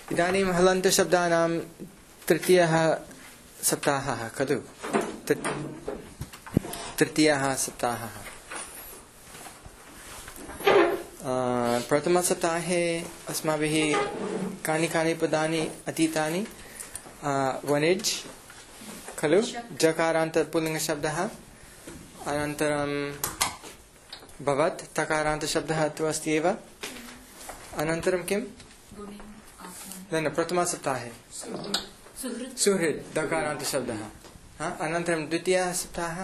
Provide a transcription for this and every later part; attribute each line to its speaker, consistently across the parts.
Speaker 1: इदानीं हलन्तशब्दानां तृतीयः सप्ताहः खलु तृतीयः सप्ताहः प्रथमसप्ताहे अस्माभिः कानि पदानि अधीतानि वणिज् खलु जकारान्त पुल्लिङ्गशब्दः अनन्तरं भवत् तकारान्तशब्दः तु अस्ति एव अनन्तरं किं न प्रथमसप्ताहे सुहृद् दकारान्तशब्दः अनन्तरं द्वितीयः सप्ताहः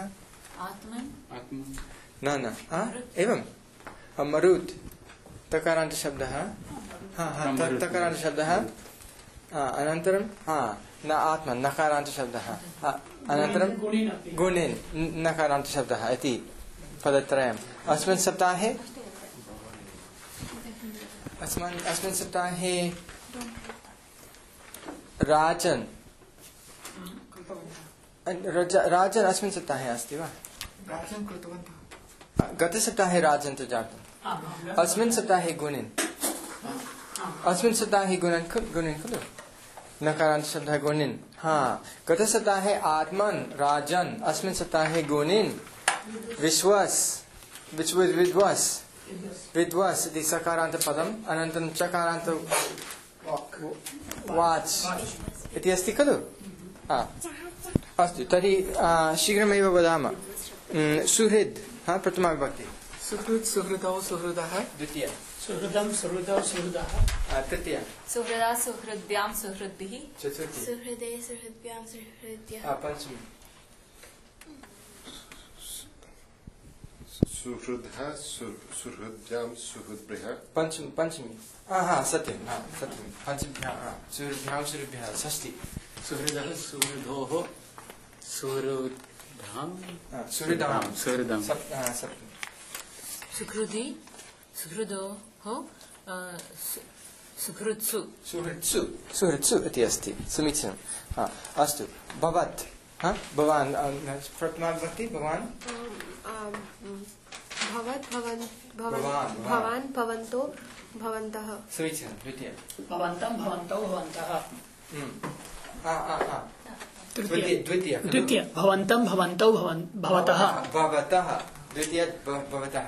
Speaker 1: न एवं मरुत् तकारान्तशब्दः तकारान्तशब्दः अनन्तरं न आत्मन् नकारान्तशब्दः अनन्तरं गुणिन् नकारान्तशब्दः इति पदत्रयम् अस्मिन् सप्ताहे राजन् अस्मिन् सप्ताहे अस्ति वा गतसप्ताहे राजन् तु जातम् अस्मिन् सप्ताहे गुणिन् खलु नकारान्तशब्दः गुणिन् गतसप्ताहे आत्मन् राजन् अस्मिन् सप्ताहे गुणिन् विद्वस् इति सकारान्तपदम् अनन्तरं चकारान्त वाच् इति अस्ति खलु अस्तु तर्हि शीघ्रमेव वदामः सुहृद् प्रथमा विभक्ति
Speaker 2: सुहृद् सुहृदौ सुहृदः
Speaker 1: द्वितीय
Speaker 2: सुहृदं सुहृदौ सुहृदः
Speaker 1: तृतीय
Speaker 3: सुहृदा सुहृद्भ्यां सुहृद्भिः
Speaker 1: चतुर्थी
Speaker 4: सुहृदे सुहृद्भ्यां सुहृद्भ्यः
Speaker 1: पंचमी
Speaker 5: सुहृदः सुहृद्भ्यां सुहृद्भ्यः
Speaker 1: पंचमी सत्यं पंचभ्यां सुहृद्भ्यां सुहृद्भ्यः षष्ठी
Speaker 2: सुहृदः सुहृदोः
Speaker 1: सुहृदां
Speaker 3: सुहृदी सुहृदोः
Speaker 1: सुहृत्सु इति अस्ति समीचीनम् अस्तु भवत् भवान् प्रथमा विभक्ति भवान्
Speaker 4: भवान् भवन्तो भवन्तः
Speaker 1: समीचीनं द्वितीय
Speaker 2: भवन्तं भवन्तौ भवन्तः
Speaker 1: द्वितीय
Speaker 2: भवन्तं भवन्तौ भवतः
Speaker 1: द्वितीय भवतः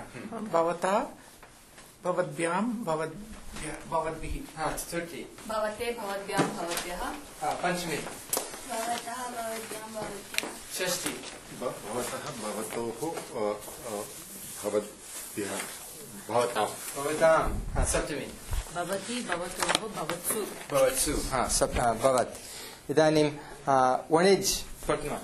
Speaker 2: भवद्भ्यां भवद्भिः
Speaker 1: चतुर्थी
Speaker 3: भवते भवद्भ्यां भवद्भ्यः
Speaker 1: पंचमी
Speaker 4: भवतः भवद्भ्यां भवद्भ्यः
Speaker 1: षष्ठी
Speaker 5: भवतः भवतोः भवद्भ्यः भवतां
Speaker 1: सप्तमी
Speaker 3: भवति भवतोः
Speaker 1: भवत्सु भवत् इदानीं वणिज् प्रथमा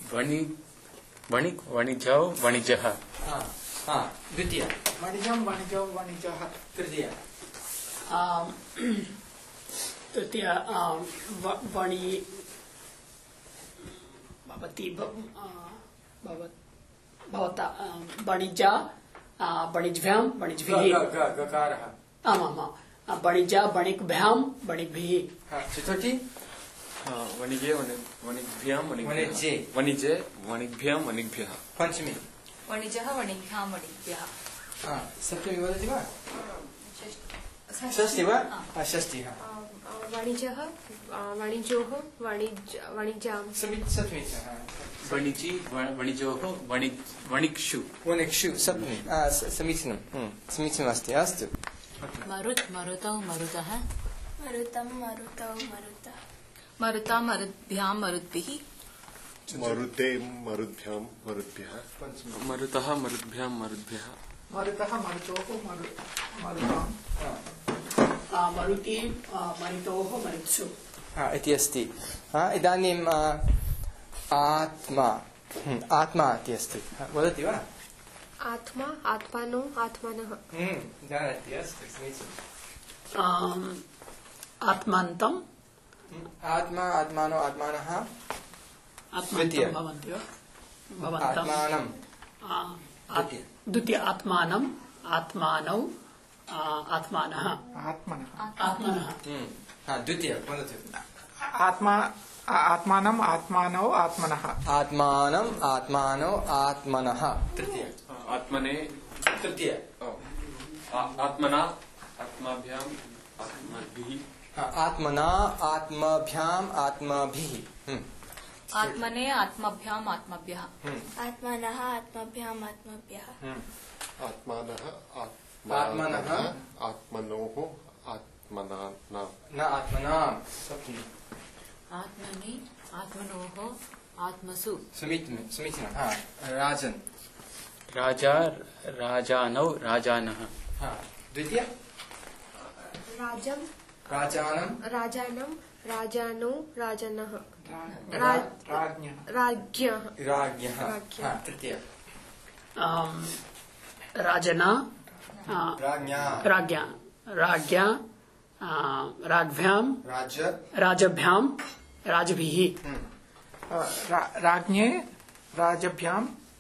Speaker 6: वणिजौ वणिजः
Speaker 1: द्वितीय
Speaker 2: वणिजं वणिजौ वणिजः
Speaker 1: तृतीय
Speaker 2: वणि भवति भवता वणिजा वणिज्भ्यां वणिज्भिः
Speaker 1: गकारः
Speaker 2: आमां वणिजा वणिक्भ्यां वणिक्भिः
Speaker 1: चतुर्थी
Speaker 6: वणिजे वणिज्भ्यां
Speaker 1: वणिज्ये
Speaker 6: वणिजे वणिज्भ्यां वणिज्भ्यः
Speaker 3: वणिजः वणिभ्यां वणिभ्यः
Speaker 1: सप्तमी वदति वा षष्ठी वा षष्ठी
Speaker 4: वाणिज्यः वाणिज्योः वाणिज्यां
Speaker 1: सप्तमी
Speaker 6: वणिजि वणिजोः वणिक्षु
Speaker 1: सप्तमी समीचीनमस्ति अस्तु
Speaker 3: मरुत् मरुतौ मरुतः
Speaker 4: मरुतं मरुतौ मरुतः
Speaker 3: मरुता मरुद्भ्यां मरुद्भिः
Speaker 5: मरुते मरुद्भ्यां मरुद्भ्यः
Speaker 6: मरुतः मरुद्भ्यां मरुद्भ्यः
Speaker 2: मरुतः मरुतोः मरुतां मरुति मरुतोः मरुत्सु
Speaker 1: इति अस्ति इदानीम् आत्मा इति अस्ति वदति वा
Speaker 4: आत्मा आत्मानो आत्मानः
Speaker 1: जानाति अस्तु समीचीनम्
Speaker 2: आत्मान्तं
Speaker 1: आत्मा आत्मानो आत्मानः
Speaker 2: आत्मान्तं भवन्तं द्वितीय आत्मानं आत्मानौ आत्मानः
Speaker 1: द्वितीय वदतु
Speaker 2: आत्मानं आत्मानौ आत्मनः
Speaker 1: आत्मानौ आत्मनः तृतीय
Speaker 6: आत्मने
Speaker 1: तृतीय
Speaker 6: आत्मना आत्माभ्याम् आत्मभिः
Speaker 1: आत्मना आत्मभ्याम आत्मभिः
Speaker 3: आत्मने आत्मभ्याम आत्मभ्यः
Speaker 4: आत्मनः आत्मभ्याम् आत्मभ्यः
Speaker 5: आत्मानः
Speaker 1: आत्मनः
Speaker 5: आत्मनोः आत्मना
Speaker 1: न आत्मनां सप्तमी
Speaker 3: आत्मनि आत्मनोः आत्मसु
Speaker 1: समीचीनं राजन्
Speaker 6: राजा राजानौ राजानः
Speaker 1: द्वितीय
Speaker 4: राजं
Speaker 1: राजानं
Speaker 4: राजानं राजानो राजनः
Speaker 2: राज्ञः
Speaker 4: राज्ञः
Speaker 1: राज्ञः तृतीय
Speaker 2: राजना
Speaker 1: राज्ञा
Speaker 2: राज्ञा राज्ञा राज्ञां
Speaker 1: राज्य
Speaker 2: राजभ्यां राजभिः राज्ञे राजभ्यां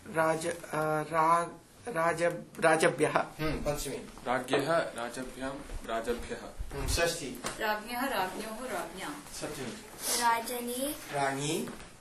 Speaker 2: राजभ्यः
Speaker 1: पंचमी
Speaker 6: राज्ञः राजभ्यां राजभ्यः
Speaker 1: षष्ठी
Speaker 3: राज्ञः राज्ञोः राज्ञां
Speaker 1: सप्तमी
Speaker 4: राजनी
Speaker 1: राज्ञी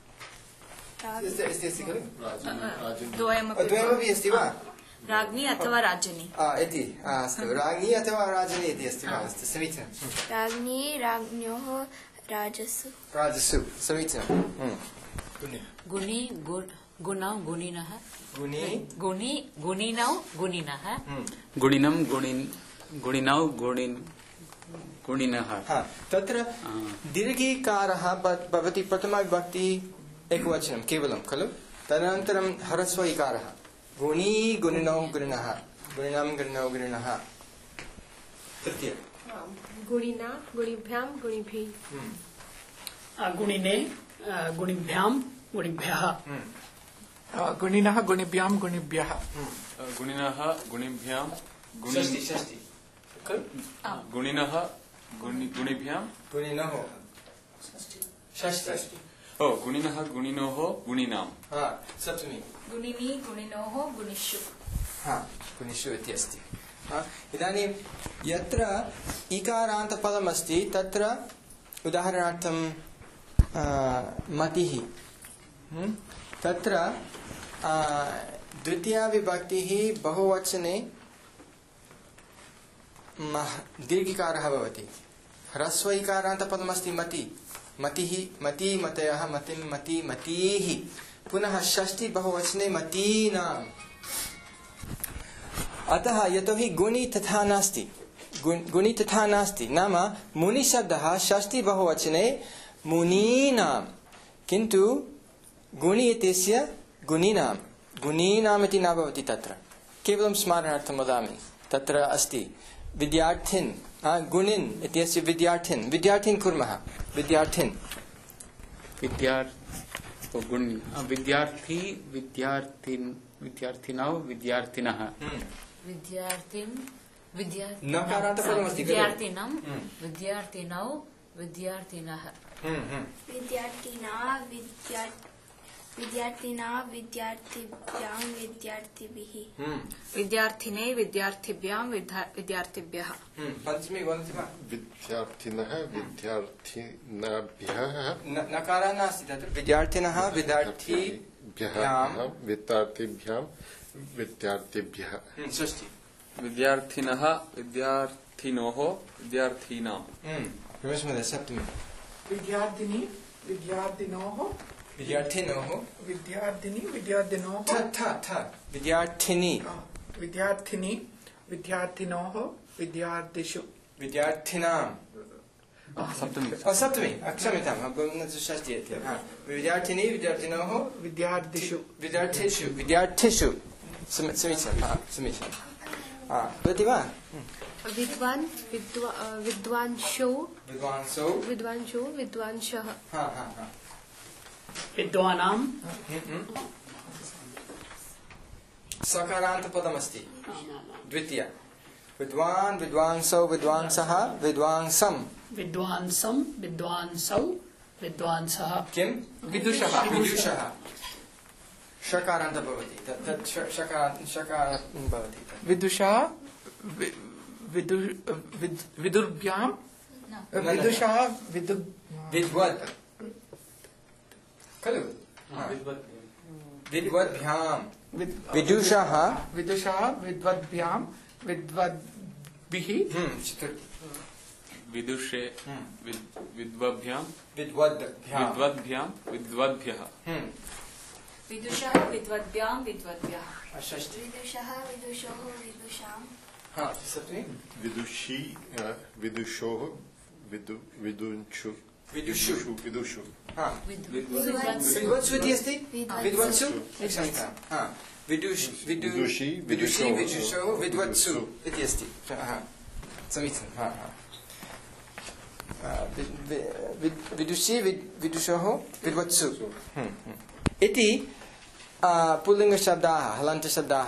Speaker 1: अस्ति खलु
Speaker 3: द्वयमपि
Speaker 1: द्वयमपि अस्ति वा
Speaker 3: राज्ञी अथवा राजनी
Speaker 1: इति अस्तु राज्ञी अथवा राजनी इति अस्ति वा अस्तु समीचीनं
Speaker 4: राज्ञी राज्ञोः राजसु
Speaker 1: राजसु समीचीनं
Speaker 3: गुणी गुणौ गुणिनः
Speaker 1: गुणी
Speaker 3: गुणी गुणिनौ गुणिनः
Speaker 6: गुणिनं गुणिनौ गुणिनः
Speaker 1: तत्र दीर्घीकारः भवति प्रथमाविभक्ति एकवचनं केवलं खलु तदनन्तरं ह्रस्व इकारः गुणी गुणिनौ गुणिनः गुणिनं गुणिनौ गुणिनः तृतीय
Speaker 4: गुणिना गुणिभ्यां गुणिभिः
Speaker 2: गुणिने गुणिभ्यां गुणिभ्यः गुणिनः गुणिभ्यां गुणिभ्यः
Speaker 6: गुणिनः गुणिभ्यां
Speaker 1: षष्ठी
Speaker 6: गुणिनः गुणिभ्यां
Speaker 1: गुणिनः षष्ठी
Speaker 6: गुणिनः गुणिनोः गुणिनां
Speaker 1: सप्तमी
Speaker 3: गुणिनी गुणिनोः गुणिषु
Speaker 1: गुणिषु इति अस्ति इदानीं यत्र इकारान्तपदमस्ति तत्र उदाहरणार्थं मतिः तत्र द्वितीया विभक्तिः बहुवचने दीर्घिकारः भवति ह्रस्व इकारान्तपदमस्ति मति मतिः मति मतयः मतिं मति मतीः पुनः षष्ठी बहुवचने मतीनाम् अतः यतोहि गुणी तथा नास्ति नाम मुनिशब्दः षष्ठी बहुवचने मुनीनां किन्तु गुणी इत्यस्य गुणीनाम् इति न भवति तत्र केवलं स्मारणार्थं वदामि तत्र अस्ति विद्यार्थिन् गुणिन् इत्यस्य विद्यार्थिन् कुर्मः विद्यार्थिन्
Speaker 6: विद्यार्थी विद्यार्थिनौ विद्यार्थिनः
Speaker 1: नकारान्तपदमस्ति
Speaker 3: विद्यार्थिनं विद्यार्थिनौ विद्यार्थिनः
Speaker 4: विद्यार्थिना विद्यार्थिभ्यां विद्यार्थिभिः
Speaker 3: विद्यार्थिने विद्यार्थिभ्यां विद्यार्थिभ्यः
Speaker 1: पंचमी वदति वा
Speaker 5: विद्यार्थिनः विद्यार्थिनाभ्यः
Speaker 1: नकारः नास्ति तत्र विद्यार्थिनः
Speaker 5: विद्यार्थिभ्यां विद्यार्थिभ्यः
Speaker 1: षष्ठी
Speaker 6: विद्यार्थिनः विद्यार्थिनोः विद्यार्थीनां
Speaker 1: सप्तमी
Speaker 2: विद्यार्थिनी विद्यार्थिनोः
Speaker 1: विद्यार्थिनोः
Speaker 2: विद्यार्थिनी विद्यार्थिनोः
Speaker 1: विद्यार्थिनी
Speaker 2: विद्यार्थिनी विद्यार्थिनोः विद्यार्थिषु
Speaker 1: विद्यार्थिनां
Speaker 6: सप्तमी
Speaker 1: क्षम्यतां षष्ठी विद्यार्थिनी विद्यार्थिनोः विद्यार्थिषु समीचीनं वदति वा
Speaker 4: विद्वान् विद्वांसो विद्वांसः
Speaker 2: विद्वानां
Speaker 1: सकारान्तपदमस्ति द्वितीय विद्वान् विद्वांसौ विद्वांसः विद्वांसं
Speaker 2: विद्वांसौ विद्वांसः
Speaker 1: किं विदुषः षकारान्त भवति तत् षकार भवति
Speaker 2: विदुषा विदुर्भ्यां विदुषा
Speaker 1: विद्वद् खलु विद्वद्भ्यां विदुषः
Speaker 2: विदुषा विद्वद्भ्यां विद्वद्भिः
Speaker 6: विदुषे विद्वद्भ्यां
Speaker 1: विद्वद्भ्यां
Speaker 6: विद्वद्भ्यः
Speaker 3: विदुषः विद्वद्भ्यां विद्वद्भ्यः
Speaker 1: षष्ठी
Speaker 4: विदुषः विदुषोः विदुषां
Speaker 1: हाँ सप्तमी
Speaker 5: विदुषी विदुषोः विदुंशु
Speaker 1: विदुषु
Speaker 5: विदुषु
Speaker 1: हाँ
Speaker 3: विद्वत्सु
Speaker 1: विद्वत्सु इति अस्ति विद्वत्सु क्षम्यतां हाँ
Speaker 5: विदुषी
Speaker 1: विदुषी विदुषो विद्वत्सु इति अस्ति हाँ समीचीनं हाँ हाँ विदुषी विदुषोः विद्वत्सु इति पुल्लिङ्गशब्दाः हलन्तशब्दाः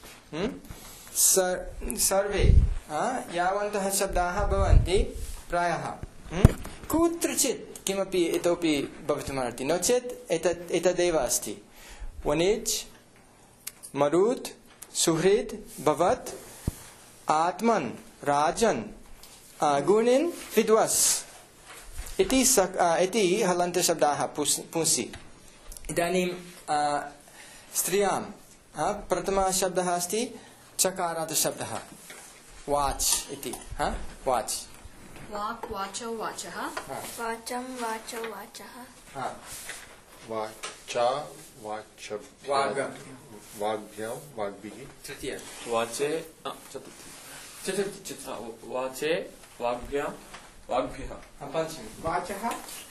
Speaker 1: सर्वे यावन्तः शब्दाः भवन्ति प्रायः कुत्रचित् किमपि इतोपि भवितुमर्हति नो चेत् एतदेव अस्ति वनिज् मरुत् सुहृद् भवत् आत्मन् राजन् गुणिन् विद्वस् इति हलन्तशब्दाः पुंसि इदानीं स्त्रियां प्रथमः शब्दः अस्ति चकारात् शब्दः वाच् इति वाच्
Speaker 3: वाक् वाचौ वाचः
Speaker 4: वाचं वाचौ वाचः
Speaker 5: वाचा वाग्भ्यां वाग्भिः
Speaker 1: तृतीय
Speaker 6: वाचे चतुर्थी वाचे वाग्भ्यां वाग्भ्यः
Speaker 1: पञ्चमी
Speaker 2: वाचः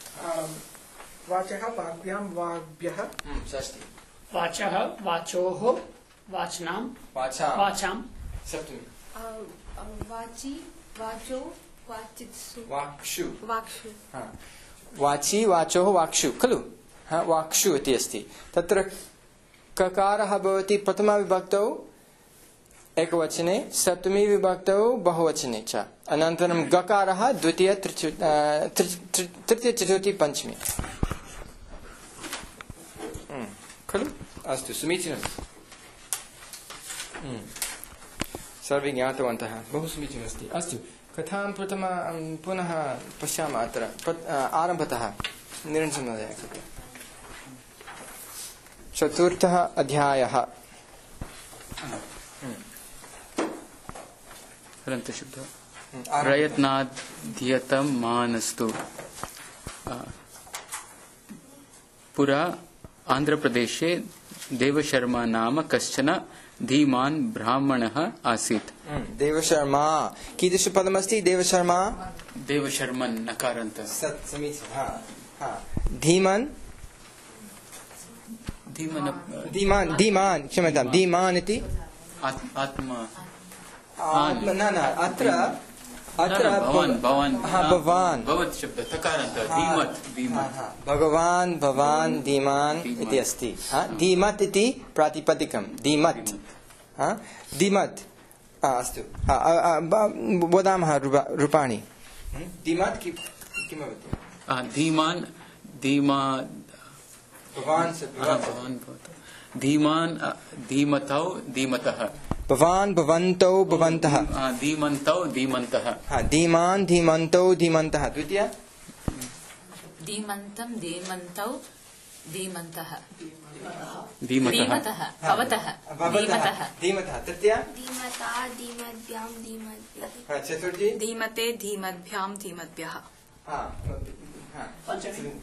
Speaker 2: वाचः वाग्भ्यां वाग्भ्यः
Speaker 1: षष्ठी
Speaker 2: वाचः वाचोः वाचनां
Speaker 1: वाचा
Speaker 2: वाचां
Speaker 1: सप्तमी
Speaker 4: वाची वाचो वाचित्सु
Speaker 1: वाक्षु
Speaker 4: वाक्षु
Speaker 1: वाची वाचोः वाक्षु खलु वाक्षु इति अस्ति तत्र ककारः भवति प्रथमाविभक्तौ एकवचने सप्तमी विभक्तौ बहुवचने च अनन्तरं गकारः द्वितीय तृतीय चतुर्थी पञ्चमी खलु अस्तु समीचीनं सर्वे ज्ञातवन्तः बहु समीचीनमस्ति अस्तु कथां पुनः पश्यामः अत्र आरम्भतः निरञ्जनमहोदय चतुर्थः अध्यायः
Speaker 6: हलन्तशब्दः प्रयत्नाद्यतं मानस्तु पुरा आन्ध्रप्रदेशे देवशर्मा नाम कश्चन धीमान् ब्राह्मणः आसीत्
Speaker 1: देवशर्मा कीदृशपदमस्ति देवशर्मा
Speaker 6: देवशर्मन् नकारान्त
Speaker 1: समीचीनं धीमन् धीमान् क्षम्यतां धीमान् इति
Speaker 6: आत्मा
Speaker 1: न अत्र
Speaker 6: भवान्
Speaker 1: भवान्
Speaker 6: भवत् शब्दः तकारान्त धीमत्
Speaker 1: भवान् धीमान् इति अस्ति धीमत् इति प्रातिपदिकं धीमत् धीमत् अस्तु वदामः रूपाणि धीमत् किं भवति
Speaker 6: धीमान् धीमान् धीमतौ धीमतः
Speaker 1: भवान् भवन्तौ भवन्तः
Speaker 6: धीमन्तौ धीमन्तः
Speaker 1: धीमान् धीमन्तौ धीमन्तः द्वितीय
Speaker 3: धीमन्तं धीमन्तौ धीमन्तः
Speaker 6: धीमतः
Speaker 3: भवतः
Speaker 1: धीमतः तृतीय
Speaker 4: धीमता धीमद्भ्यां धीमद्भिः
Speaker 1: चतुर्थी
Speaker 3: धीमते धीमद्भ्यां धीमद्भ्यः
Speaker 2: पञ्चमी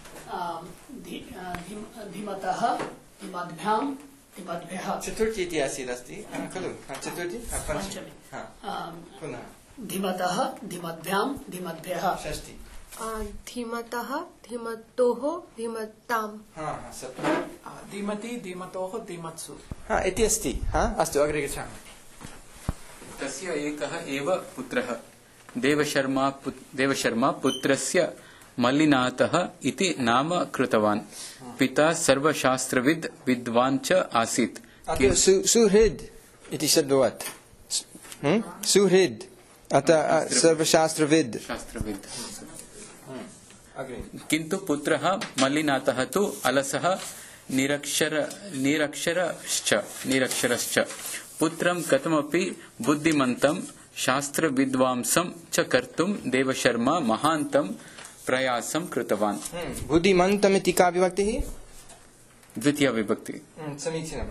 Speaker 2: धीमतः धीमद्भ्यां धीमद्भ्यः
Speaker 1: चतुर्थी इति आसीत् अस्ति खलु चतुर्थी
Speaker 2: पञ्चमी
Speaker 1: पुनः
Speaker 2: धीमतः धीमद्भ्यां धीमद्भ्यः
Speaker 1: षष्ठी
Speaker 4: धीमतः धीमतोः धीमतां
Speaker 1: सप्तमी
Speaker 2: धीमति धीमतोः धीमत्सु
Speaker 1: इति अस्ति अस्तु अग्रे गच्छामः
Speaker 6: तस्य एकः एव पुत्रः देवशर्मा पुत्रस्य मल्लिनाथः इति नाम कृतवान् पिता सर्वशास्त्रविद् विद्वान् च आसीत्
Speaker 1: सुहृद् इति शब्दवत् सुहृद् अतः सर्वशास्त्रविद्
Speaker 6: किन्तु पुत्रः मल्लिनाथः तु अलसः निरक्षरश्च पुत्रं कथमपि बुद्धिमन्तं शास्त्रविद्वांसं च कर्तुं देवशर्मा महान्तं प्रयासं कृतवान्
Speaker 1: बुद्धिमन्तम् इति का विभक्तिः
Speaker 6: द्वितीया विभक्ति
Speaker 1: समीचीनं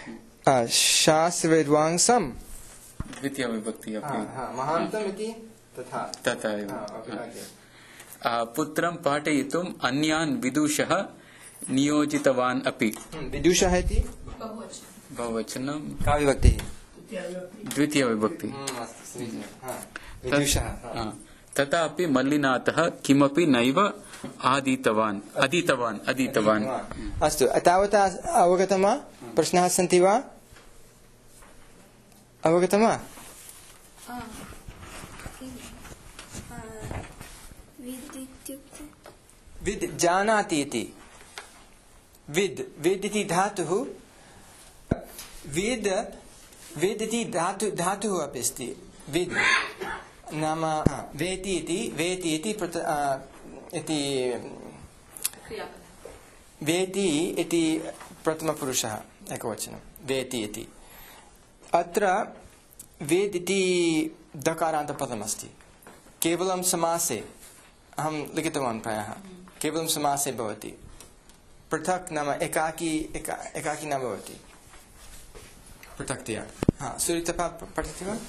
Speaker 1: शास्त्रविद्वांसं
Speaker 6: द्वितीया विभक्ति
Speaker 1: महान्तम् इति तथा
Speaker 6: तथा एव
Speaker 1: अग्रे।
Speaker 6: पुत्रं पाठयितुम् अन्यान् विदुषः नियोजितवान् अपि
Speaker 1: विदुषः इति
Speaker 6: बहुवचनं
Speaker 1: का विभक्तिः
Speaker 6: द्वितीयविभक्ति
Speaker 1: अस्तु समीचीनं विदुषः
Speaker 6: तथापि मल्लिनाथः किमपि नैव अधीतवान्
Speaker 1: अस्तु तावता अवगतं वा प्रश्नाः सन्ति वा अवगतं वा विद् जानाति इति विद् इति धातुः विद् इति धातुः अपि अस्ति विद् नाम वेति इति प्रथमपुरुषः एकवचनं वेति इति अत्र वेद इति दकारान्तपदमस्ति केवलं समासे अहं लिखितवान् प्रायः केवलं समासे भवति पृथक् नाम एकाकी न भवति पृथक्तया सुरितपा पठति वा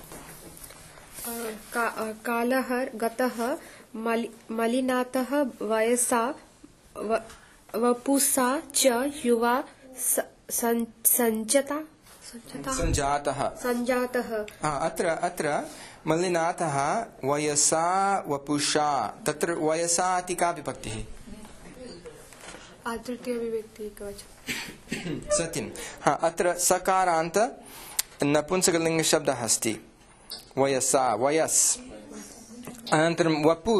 Speaker 4: कालः गतः मलिनाथः वयसा वपुषा च युवा संजातः
Speaker 1: अत्र मलिनाथः वयसा वपुषा तत्र वयसा इति का विभक्तिः सत्यं अत्र सकारान्त नपुंसकलिङ्गशब्दः अस्ति वयसा वयस् अनन्तरं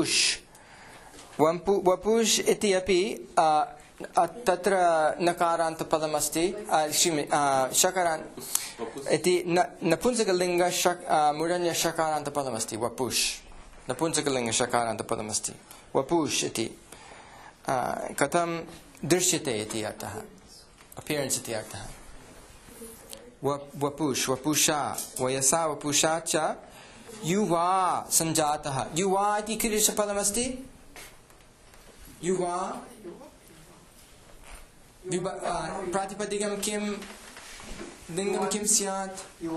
Speaker 1: वपुष् इति अपि तत्र नकारान्तपदमस्ति शकारान्त इति नपुंसकलिङ्ग मूर्धन्यशकारान्तपदमस्ति वपुष् नपुंसकलिङ्गशकारान्तपदमस्ति वपुष् इति कथं दृश्यते इति अर्थः अपियरेन्स् इति अर्थः वपुष् वपुषा वयसा वपुषा च युवा सञ्जातः युवा इति कीदृशपदमस्ति युवा प्रातिपदिकं किं लिङ्गं किं स्यात्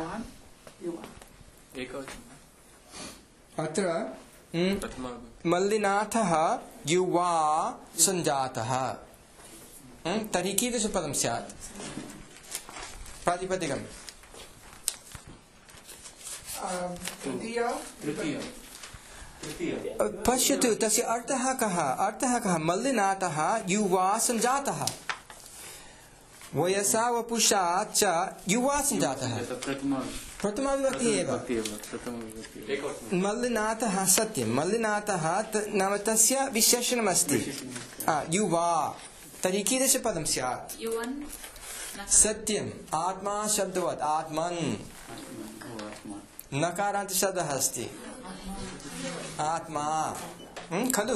Speaker 1: अत्र मल्लिनाथः युवा सञ्जातः तर्हि कीदृशपदं स्यात् प्रातिपदिकं पश्यतु तस्य अर्थः कः मल्लिनाथः युवा सञ्जातः वयसा वपुषा च युवा सञ्जातः प्रथमा विभक्तिः एव मल्लिनाथः सत्यं मल्लिनाथः नाम तस्य विशेषणमस्ति युवा तर्हि कीदृशपदं स्यात् सत्यम् आत्मा शब्दवत् आत्मन् नकारान्तशब्दः अस्ति आत्मा खलु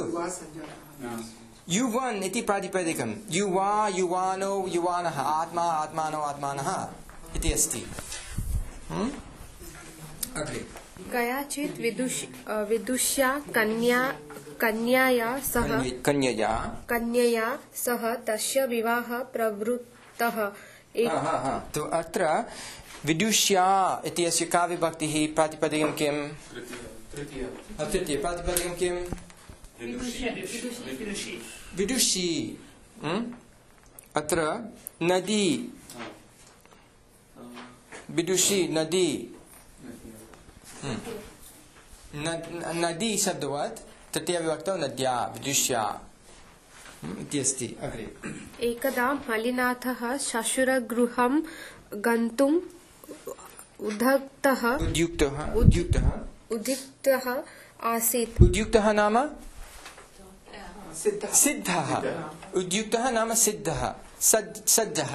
Speaker 1: युवन् इति प्रातिपदिकं युवा युवानो युवानः आत्मा आत्मानो आत्मानः इति अस्ति अग्रे
Speaker 4: कयाचित् विदुष्या कन्यया सह तस्य विवाहः प्रवृत्तः
Speaker 1: तो अत्र विदुष्या इति अस्य का विभक्तिः प्रातिपदिकं किं तृतीय प्रातिपदिकं किं विदुषी अत्र नदी विदुषी नदी नदी शब्दवत् तृतीय विभक्तौ नद्या विदुष्या इति अस्ति अग्रे
Speaker 4: एकदा मलिनाथः श्वशुरगृहं गन्तुम् उद्युक्तः आसीत्
Speaker 1: उद्युक्तः नाम सिद्धः उद्युक्तः नाम सिद्धः सज्जः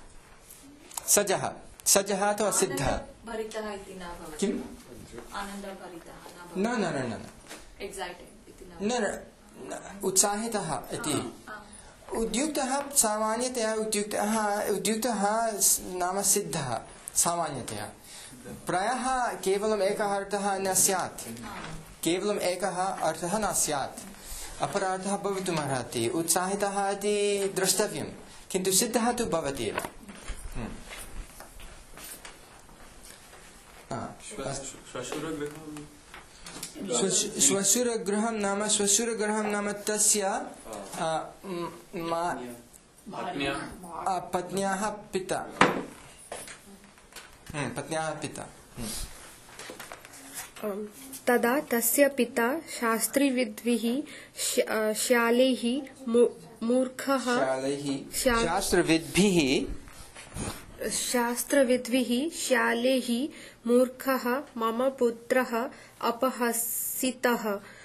Speaker 1: अथवा सिद्धः किम् न उत्साहितः इति उद्युक्तः सामान्यतया उद्युक्तः नाम सिद्धः सामान्यतया प्रायः केवलम् एकः अर्थः न स्यात् केवलम् एकः अर्थः न स्यात् अपरार्थः भवितुमर्हति उत्साहितः इति द्रष्टव्यं किन्तु सिद्धः तु भवति एव श्वशुरगृहं नाम तस्य पत्न्याः पिता
Speaker 4: तदा तस्य पिता शास्त्रीविद्भिः श्यालैः मूर्खः शास्त्रविद्भिः श्यालैः मूर्खः मम पुत्रः उपहसितः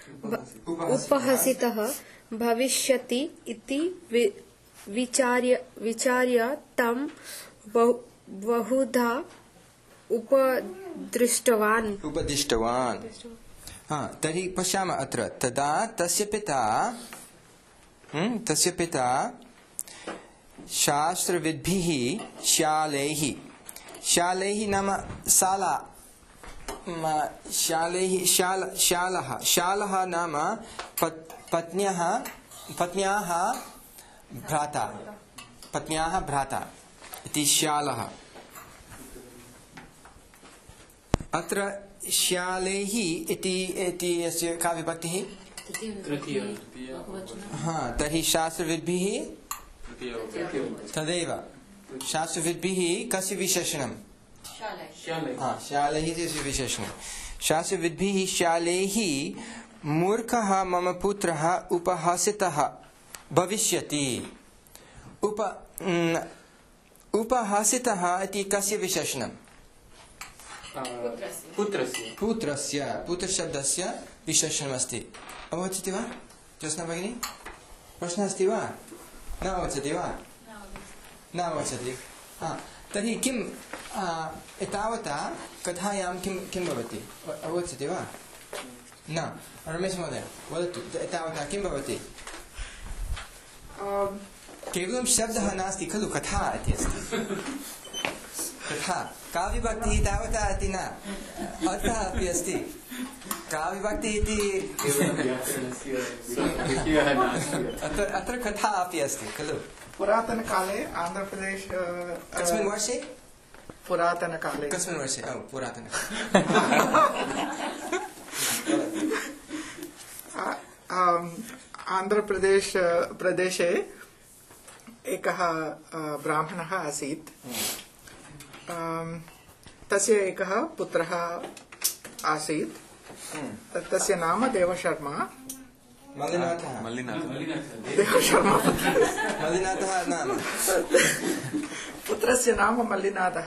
Speaker 4: भविष्यति इति विचार्य तं बहुधा उपदिष्टवान्।
Speaker 1: तर्हि पश्यामः अत्र तदा तस्य पिता शास्त्रविद्भिः श्यालैः नाम शालः नाम पत्न्याः भ्राता इति श्यालः। अत्र श्यालैः इति अस्य का विभक्तिः? तर्हि शास्त्रविद्भिः तदेव शास्त्रविद्भिः कस्य विशेषणं? श्यालैः इति विशेषणं। शास्त्रविद्भिः श्यालैः मूर्खः मम पुत्रः उपहसितः भविष्यति। उपहसितः इति कस्य विशेषणं? पुत्रशब्दस्य विशेषणमस्ति। अवगच्छति वा ज्योत्स्ना भगिनी? प्रश्नः अस्ति वा? न अवगच्छति वा? न अवगच्छति। तर्हि किम् एतावता कथायां किं भवति? अवगच्छति वा? न। रमेश महोदय वदतु, एतावता किं भवति? केवलं शब्दः नास्ति खलु, कथा इति अस्ति। कथा का विभक्तिः तावता इति न, अर्थः अपि अस्ति। का विभक्तिः इति अत्र कथा अपि अस्ति खलु।
Speaker 7: पुरातनकाले आन्ध्रप्रदेश
Speaker 1: कस्मिन् वर्षे?
Speaker 7: पुरातनकाले
Speaker 1: कस्मिन् वर्षे? पुरातन
Speaker 7: प्रदेशे एकः ब्राह्मणः आसीत्। तस्य एकः पुत्रः आसीत्। तस्य नाम देवशर्मा। देवशर्मा
Speaker 1: मल्लिनाथः नाम।
Speaker 7: पुत्रस्य नाम मल्लिनाथः।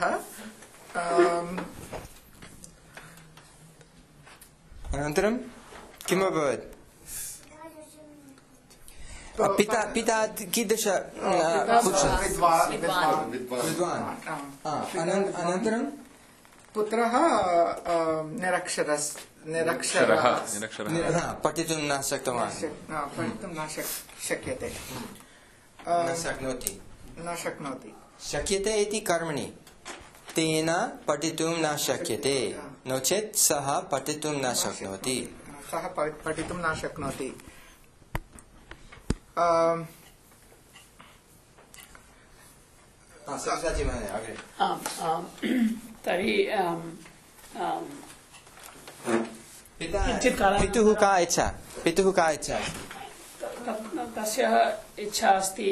Speaker 1: अनन्तरं किम् अभवत्? पिता कीदृश विद्वान्। अनन्तरं पुत्रः निरक्षरः पठितुं न शक्तवान्।
Speaker 7: पठितुं न शक्यते। न शक्नोति।
Speaker 1: शक्यते इति कर्मणि तेन पठितुं न शक्यते, नो चेत् सः पठितुं न शक्नोति।
Speaker 7: सः पठितुं न शक्नोति।
Speaker 2: तर्हि
Speaker 1: पितुः का इच्छा?
Speaker 2: तस्य इच्छा अस्ति।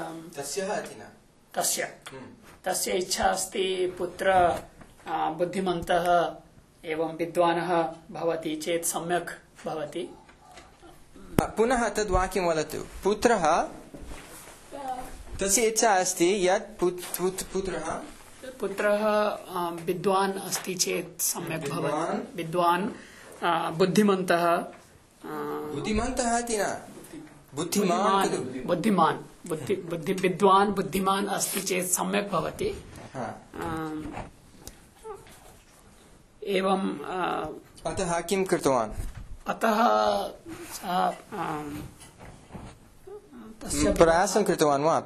Speaker 2: तस्य इच्छा अस्ति पुत्र बुद्धिमन्तः एवं विद्वानः भवति चेत् सम्यक् भवति।
Speaker 1: पुनः तद् वाक्यं वदतु। पुत्रः तस्य इच्छा अस्ति यत् पुत्रः
Speaker 2: विद्वान् अस्ति चेत् सम्यक् भवति। विद्वान् बुद्धिमन्तः
Speaker 1: इति न, बुद्धिमान्
Speaker 2: विद्वान् बुद्धिमान् अस्ति चेत् सम्यक् भवति। एवं
Speaker 1: अतः किं कृतवान्?
Speaker 2: अतः
Speaker 1: प्रयासं कृतवान् वा?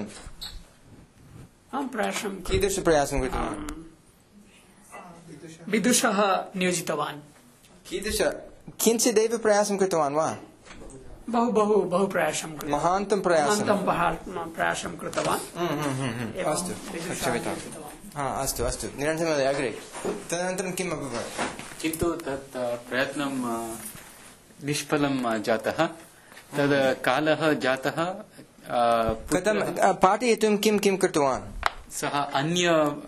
Speaker 1: कीदृश प्रयासं कृतवान्?
Speaker 2: विदुषः नियोजितवान्।
Speaker 1: किञ्चिदेव प्रयासं कृतवान् वा?
Speaker 2: बहु प्रयासं
Speaker 1: महान्तं प्रयासं
Speaker 2: कृतवान्।
Speaker 1: अस्तु क्षम्यताम्। अस्तु निरञ्जन महोदय अग्रे। तदनन्तरं किम् अभवत्?
Speaker 6: किन्तु तत् प्रयत्नं निष्फलं जातः तद् कालः जातः
Speaker 1: कथं पाठयितुं किं किं कृतवान्
Speaker 6: सः अन्य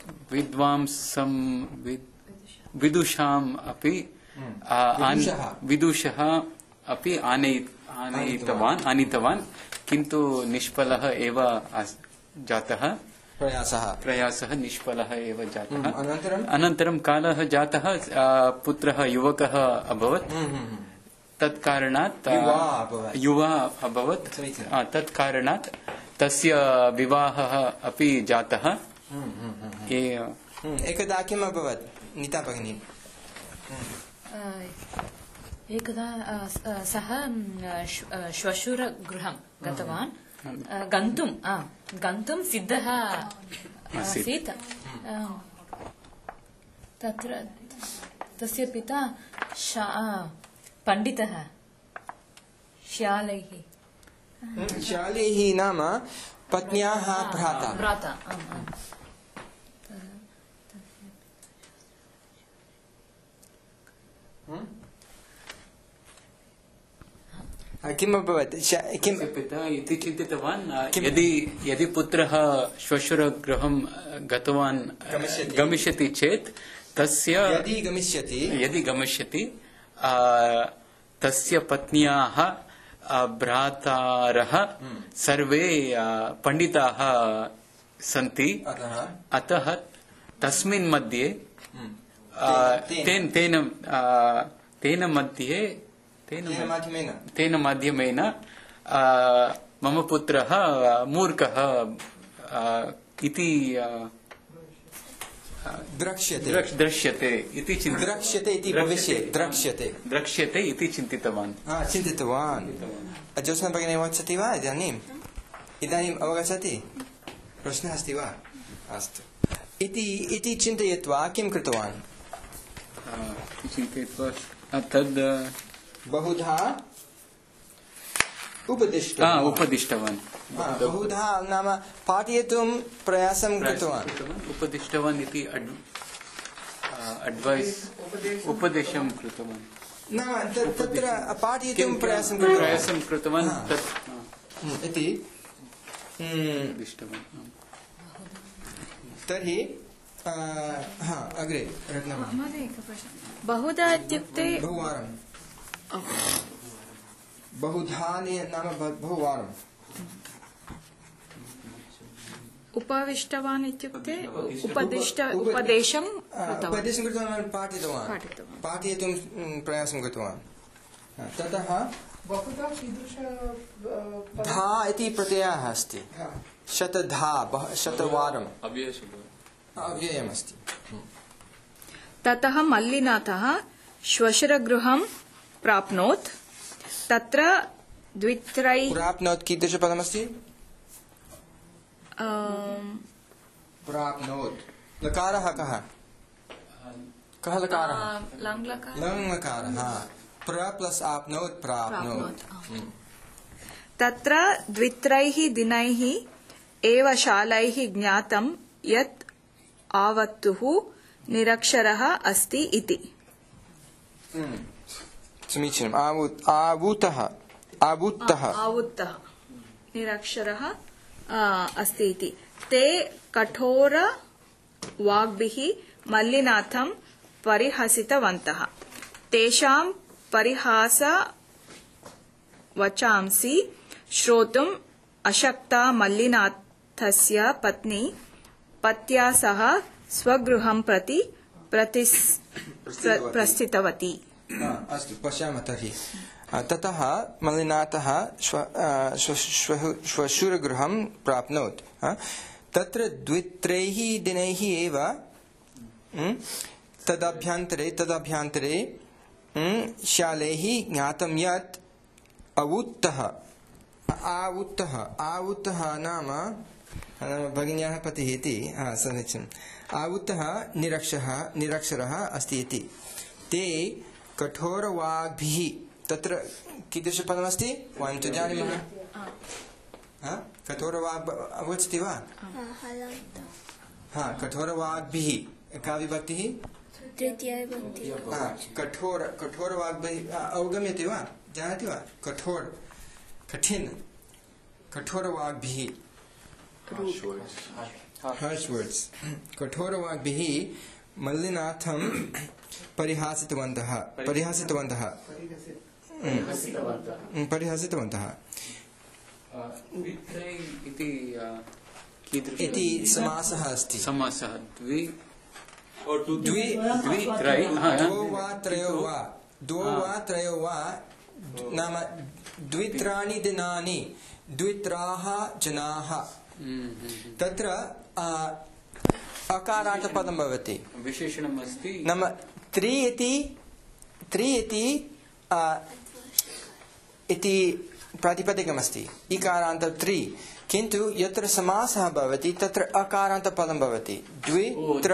Speaker 6: विदुषाम् अपि विदुषः अपि आनीतवान् किन्तु निष्फलः एव जातः प्रयासः निष्फलः एव जातः अनन्तरं कालः जातः पुत्रः युवकः अभवत् तत्कारणात् युवा अभवत् तत्कारणात् तस्य विवाहः अपि जातः
Speaker 1: एकदा किम् अभवत् नीता भगिनी
Speaker 3: एकदा सः श्वशुरगृहं गतवान् गन्तुं सिद्धः आसीत् तत्र तस्य पिता पण्डितः
Speaker 1: शालैः नाम पत्न्याः भ्राता किम् अभवत् किं
Speaker 6: पिता इति चिन्तितवान् यदि पुत्रः श्वशुरगृहं गमिष्यति चेत् तस्य यदि गमिष्यति तस्य पत्न्याः भ्रातारः सर्वे पण्डिताः सन्ति अतः तस्मिन् मध्ये तेन माध्यमेन मम पुत्रः मूर्खः इति द्रक्ष्यते इति चिन्तितवान्
Speaker 1: ज्योत्स्ना भगिनी वदति वा इदानीम् अवगच्छति प्रश्नः अस्ति वा अस्तु इति चिन्तयित्वा किं कृतवान्
Speaker 6: तद्
Speaker 1: बहुधा उपदिष्टवान् बहुधा नाम पाठयितुं प्रयासं कृतवान्
Speaker 6: उपदिष्टवान् इति उपदेशं कृतवान्
Speaker 1: तत्र पाठयितुं प्रयासं
Speaker 6: कृतवान्
Speaker 1: इति तर्हि अग्रे
Speaker 3: बहुधा इत्युक्ते
Speaker 1: बहुवारं बहुधा नाम बहुवारम्
Speaker 3: उपविष्टवान् इत्युक्ते उपदेशं
Speaker 1: कृतवान् पाठयितुं प्रयासं कृतवान् ततः धा इति प्रत्ययः अस्ति शतवारम् अव्ययमस्ति
Speaker 3: ततः मल्लिनाथः श्वशुरगृहं प्राप्नोत् तत्र
Speaker 1: प्राप्नोत् कीदृशपदमस्ति प्राप्नोत् लकारः कः लकारः लङ् लकारः प्र प्लस् आप्नोत् प्राप्नोत्
Speaker 3: तत्र 2 दिनैः एव शालैः ज्ञातं यत् आवत्तुः निरक्षरः अस्ति इति
Speaker 1: समीचीनम् आवुत्तः
Speaker 3: निरक्षरः अस्ति इति ते कठोर वाग्भिः मल्लिनाथं परिहसितवन्तः तेषां परिहास वचांसि श्रोतुम् अशक्ता मल्लिनाथस्य पत्नी पत्या सह स्वगृहं प्रति प्रस्थितवती
Speaker 1: अस्तु पश्यामः तर्हि ततः मल्लिनाथः श्वशुरगृहं प्राप्नोत् तत्र 2-3 दिनैः एव तदभ्यन्तरे शालैः ज्ञातं यत् आवुत्तः नाम भगिन्याः पतिः इति समीचीनम् आवुत्तः निरक्षरः अस्ति इति ते कठोरवाग्भिः तत्र कीदृशपदमस्ति वयं तु जानीमः कठोरवाग् अवगच्छति वा कठोरवाग्भिः का विभक्तिः कठोर वाग्भिः अवगम्यते वा, जानाति वा? कठोर वाग्भिः, harsh words. कठोर वाग्भिः मल्लिनाथं परिहासितवन्तः.
Speaker 6: द्वित्रै इति कीदृश
Speaker 1: इति समासः अस्ति.
Speaker 6: समासः
Speaker 1: द्वि
Speaker 6: द्वित्रै
Speaker 1: द्वौ वा त्रयो वा नाम द्वित्राणि दिनानि, द्वित्राः जनाः. तत्र अकारान्तपदं भवति,
Speaker 6: विशेषणम् अस्ति.
Speaker 1: नाम त्रि इति प्रातिपदिकमस्ति, इकारान्त त्रि. किन्तु यत्र समासः भवति तत्र अकारान्तपदं भवति. द्वित्र,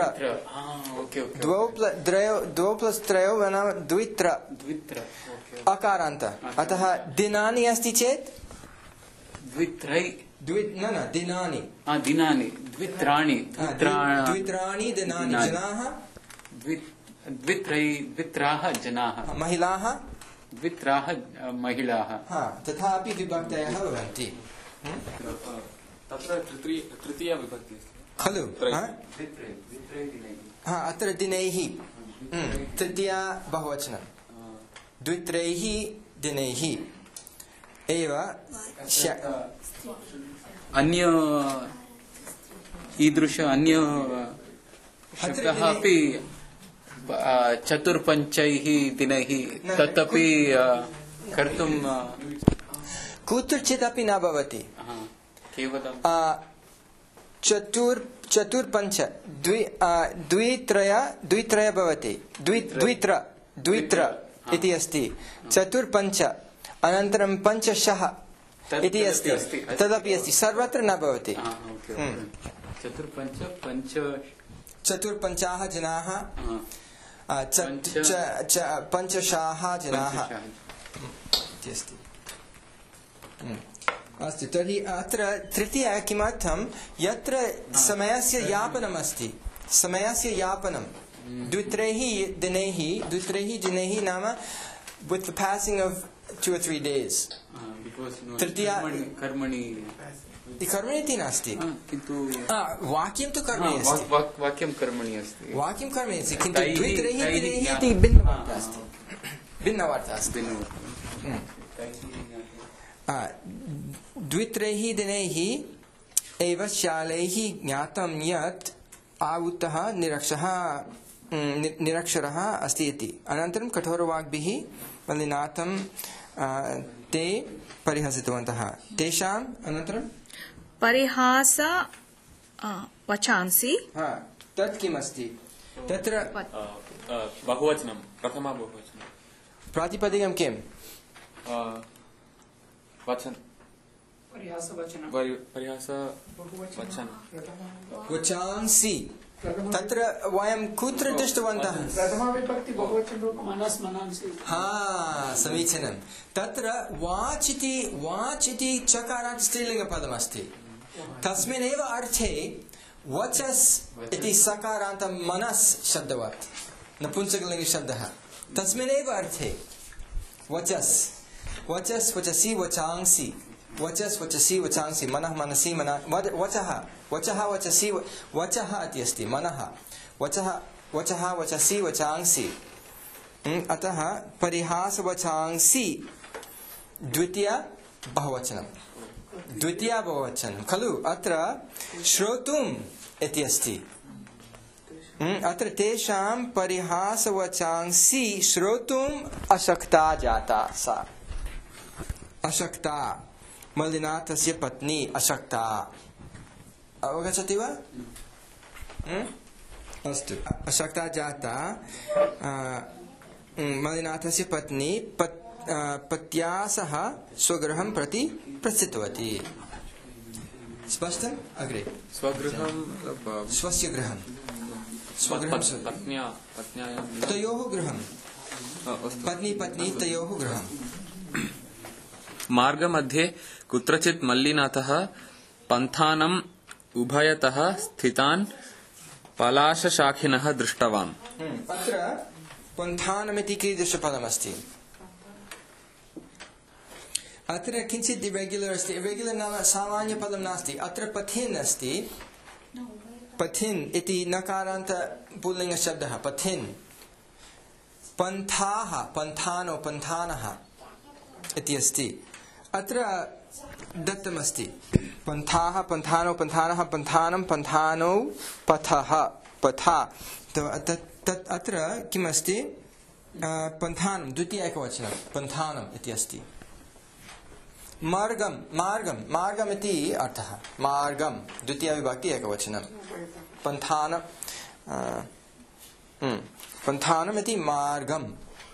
Speaker 1: द्वौ प्लस् त्रयो नाम द्वित्र अकारान्त. अतः दिनानि अस्ति चेत्
Speaker 6: द्वित्रै
Speaker 1: दिनानि
Speaker 6: द्वित्राणि
Speaker 1: दिनानि जनाः,
Speaker 6: द्वित्राः जनाः,
Speaker 1: महिलाः,
Speaker 6: द्वित्राः महिलाः.
Speaker 1: तथापि विभक्तयः भवन्ति
Speaker 8: तत्र तृतीया विभक्ति
Speaker 1: खलु. अत्र दिनैः तृतीया बहुवचनं. द्वित्रैः दिनैः एव.
Speaker 6: अन्य ईदृश अन्य शब्दः अपि चतुर्पञ्चैः दिनैः तदपि कर्तुं
Speaker 1: कुत्रचिदपि न भवति.
Speaker 6: केवलं
Speaker 1: चतुर्पञ्च द्वित्रय भवति. द्वित्र इति अस्ति. चतुर्पञ्च अनन्तरं पञ्चशः इति अस्ति, तदपि अस्ति. सर्वत्र न भवति. चतुर्पञ्चाः जनाः, पञ्चशाः जनाः इति अस्ति. अस्तु, तर्हि अत्र तृतीया किमर्थं? यत्र समयस्य यापनम् अस्ति, समयस्य यापनं द्वित्रैः दिनैः नाम with the passing of 2 or 3 days. तृतीया कर्मणि इति नास्ति, किन्तु वाक्यं तु कर्मणि अस्ति.
Speaker 6: वाक्यं कर्मणि अस्ति,
Speaker 1: किन्तु द्वित्रैः दिनैः इति भिन्नवार्ता अस्ति. द्वित्रैः दिनैः एव शालैः ज्ञातं यत् आहुतः निरक्षरः अस्ति इति. अनन्तरं कठोरवाग्भिः मल्लिनाथं ते परिहसितवन्तः. तेषाम् अनन्तरं
Speaker 3: परिहास वचांसि.
Speaker 1: तत् किमस्ति? तत्र
Speaker 8: बहुवचनं, प्रथमा बहुवचनं.
Speaker 1: प्रातिपदिकं किं? वचांसि. तत्र वयं कुत्र दृष्टवन्तः? समीचीनं. तत्र वाच् इति चकारात् स्त्रीलिङ्गपदमस्ति. तस्मिन्नेव अर्थे वचस् इति सकारान्तं मनस् शब्दवत्, नपुंसकलिङ्गशब्दः. तस्मिन्नेव अर्थे वचस्, वचसि वचांसि, वचसि वचांसि, मनः मनसि वचः वचसि, वचः इति अस्ति, मनः वचः वचसि वचांसि. अतः परिहासवचांसि द्वितीया बहुवचनं खलु. अत्र श्रोतुम् इति अस्ति. अत्र तेषां परिहासवचांसि श्रोतुम् अशक्ता जाता. सा अशक्ता, मल्लिनाथस्य पत्नी अशक्ता. अवगच्छति वा? अस्तु. अशक्ता जाता. मल्लिनाथस्य पत्नी पत्या सह स्वगृहं प्रति प्रस्थितवती. स्पष्टम्? अग्रे स्वस्य गृहं, तयोः गृहं, पत्नी तयोः गृहं.
Speaker 8: मार्गमध्ये कुत्रचित् मल्लिनाथः पन्थानम् उभयतः स्थितान् पलाशशाखिनः दृष्टवान्
Speaker 1: अत्र पन्थानमिति कीदृशपदमस्ति अत्र किञ्चित् इरेग्युलर् अस्ति इरेग्युलर् नाम सामान्यपदं नास्ति अत्र पथिन् अस्ति पथिन् इति नकारान्त पुल्लिङ्गशब्दः पथिन् पन्थाः पन्थानो पन्थानः इति अस्ति अत्र दत्तमस्ति पन्थाः पन्थानो पन्थानः पन्थानं पन्थानौ पथः पथा तत् अत्र किमस्ति पन्थानं द्वितीय एकवचनं पन्थानम् इति अस्ति मार्गं मार्गं मार्गम् इति अर्थः मार्गं द्वितीय विभक्ति एकवचनं पन्थानं पन्थानम् इति मार्गं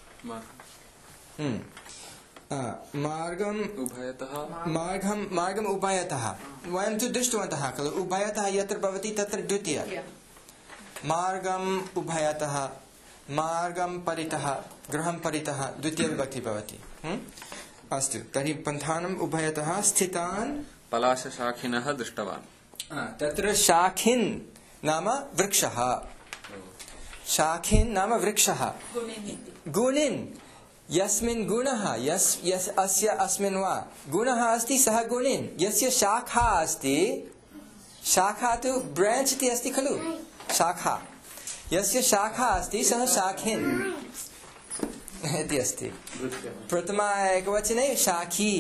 Speaker 1: मार्गम्
Speaker 8: उभयतः
Speaker 1: मार्गम् उभयतः वयं तु दृष्टवन्तः खलु उभयतः यत्र भवति तत्र द्वितीय मार्गम् उभयतः मार्गं परितः गृहं परितः द्वितीय विभक्ति भवति अस्तु तर्हि पन्थानम् उभयतः स्थितान्
Speaker 8: पलाशशाखिनः दृष्टवान्
Speaker 1: तत्र शाखिन् नाम वृक्षः शाखिन् नाम वृक्षः गुणिन् यस्मिन् गुणः अस्य अस्मिन् वा गुणः अस्ति सः गुणिन् यस्य शाखा अस्ति शाखा तु ब्रांच इति अस्ति खलु शाखा यस्य शाखा अस्ति सः शाखिन् इति अस्ति प्रथमा एकवचने शाखी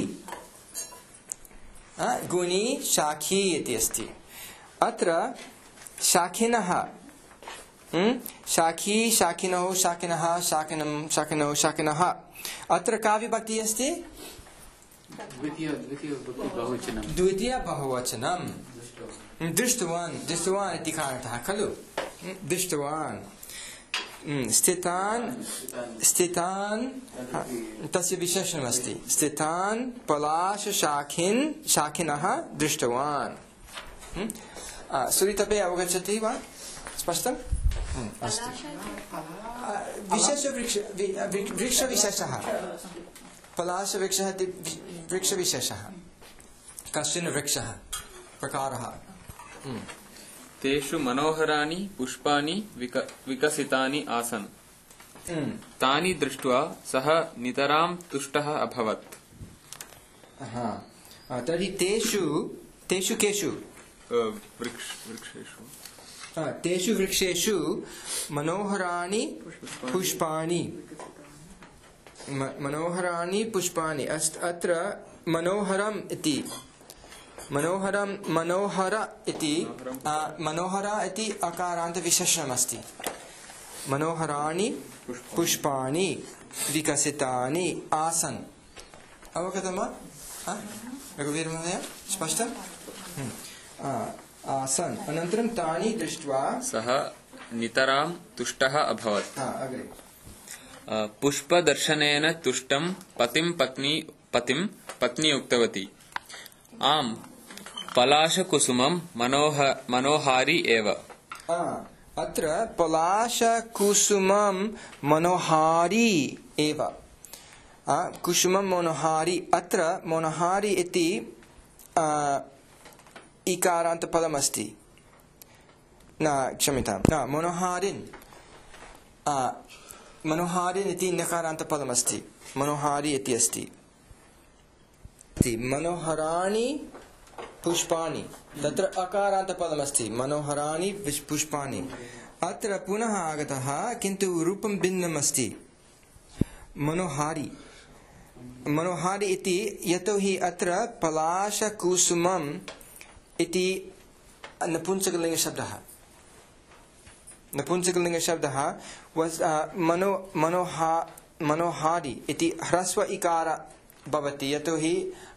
Speaker 1: गुणी शाखी इति अस्ति अत्र शाखिनः शाखी शाखिनौ शाखिनः शाखिनं शाखिनौ शाखिनः अत्र का विभक्ति अस्ति द्वितीय बहुवचनं दृष्टवान् दृष्टवान् इति कारणतः खलु दृष्टवान् स्थितान् स्थितान् तस्य विशेषणमस्ति स्थितान् पलाशशाखिन् शाखिनः दृष्टवान् सुरितपे अवगच्छति वा स्पष्टम् अस्तु वृक्षविशेषः पलाशवृक्षः इति वृक्षविशेषः कश्चन वृक्षः प्रकारः
Speaker 8: तेषु मनोहराणि पुष्पाणि विकसितानि आसन् तानि दृष्ट्वा सः नितरां तुष्टः अभवत्
Speaker 1: तर्हि तेषु केषु
Speaker 8: वृक्षेषु
Speaker 1: तेषु वृक्षेषु मनोहराणि पुष्पाणि मनोहराणि पुष्पाणि अत्र मनोहरम् इति मनोहरं मनोहर इति मनोहर इति अकारान्त विशेषणमस्ति मनोहराणि पुष्पाणि विकसितानि आसन् अवगतं वा रघुवीरमहोदय स्पष्टम् आसन् अनन्तरं तानि दृष्ट्वा
Speaker 8: सः नितरां तुष्टः अभवत् पुष्पदर्शनेन तुष्टं पतिं पत्नी उक्तवती आम् पलाशकुसुमं मनोहारी एव
Speaker 1: अत्र पलाशकुसुमं मनोहारी एव कुसुमं मनोहारी अत्र मनोहारी इति इकारान्तपदमस्ति न क्षम्यतां न मनोहारिन् मनोहारिन् इति नकारान्तपदमस्ति मनोहारी इति अस्ति मनोहराणि पुष्पाणि तत्र अकारान्तपदमस्ति मनोहराणि पुष्पाणि अत्र पुनः आगतः किन्तु रूपं भिन्नम् अस्ति मनोहारी मनोहारी इति यतोहि अत्र पलाशकुसुमम् इति नपुंसकलिङ्गशब्दः नपुंसकलिङ्गशब्दः मनोहारी इति ह्रस्व इकार भवति यतोहि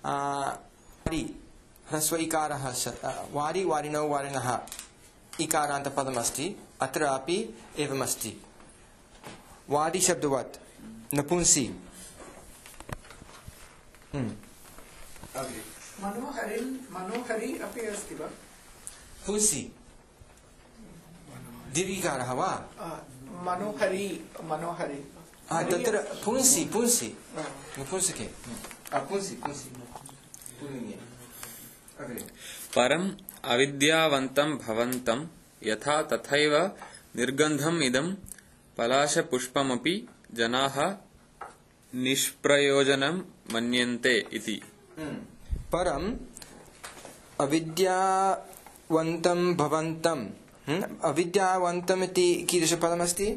Speaker 1: ह्रस्व इकारः वारि वारिणौ वारिणः इकारान्तपदमस्ति अत्र अपि एवमस्ति वारि शब्दवत् नपुंसी
Speaker 7: मनोहरी अपि अस्ति वा
Speaker 1: पुंसी दीर्घिकारः वा
Speaker 7: मनोहरी
Speaker 1: तत्र पुंसी पुंसी नपुंसके पुंसी पुंसी पुल्लिङ्गे
Speaker 8: परम् अविद्यावन्तं भवन्तम् यथा तथैव निर्गन्धम् इदं पलाशपुष्पमपि जनाः निष्प्रयोजनं मन्यन्ते इति।
Speaker 1: परम् अविद्यावन्तं भवन्तम् अविद्यावन्तम् इति कीदृशपदमस्ति?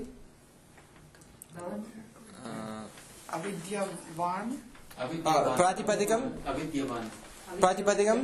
Speaker 7: अविद्यावान्
Speaker 1: प्रातिपदिकम् प्रातिपदिकम्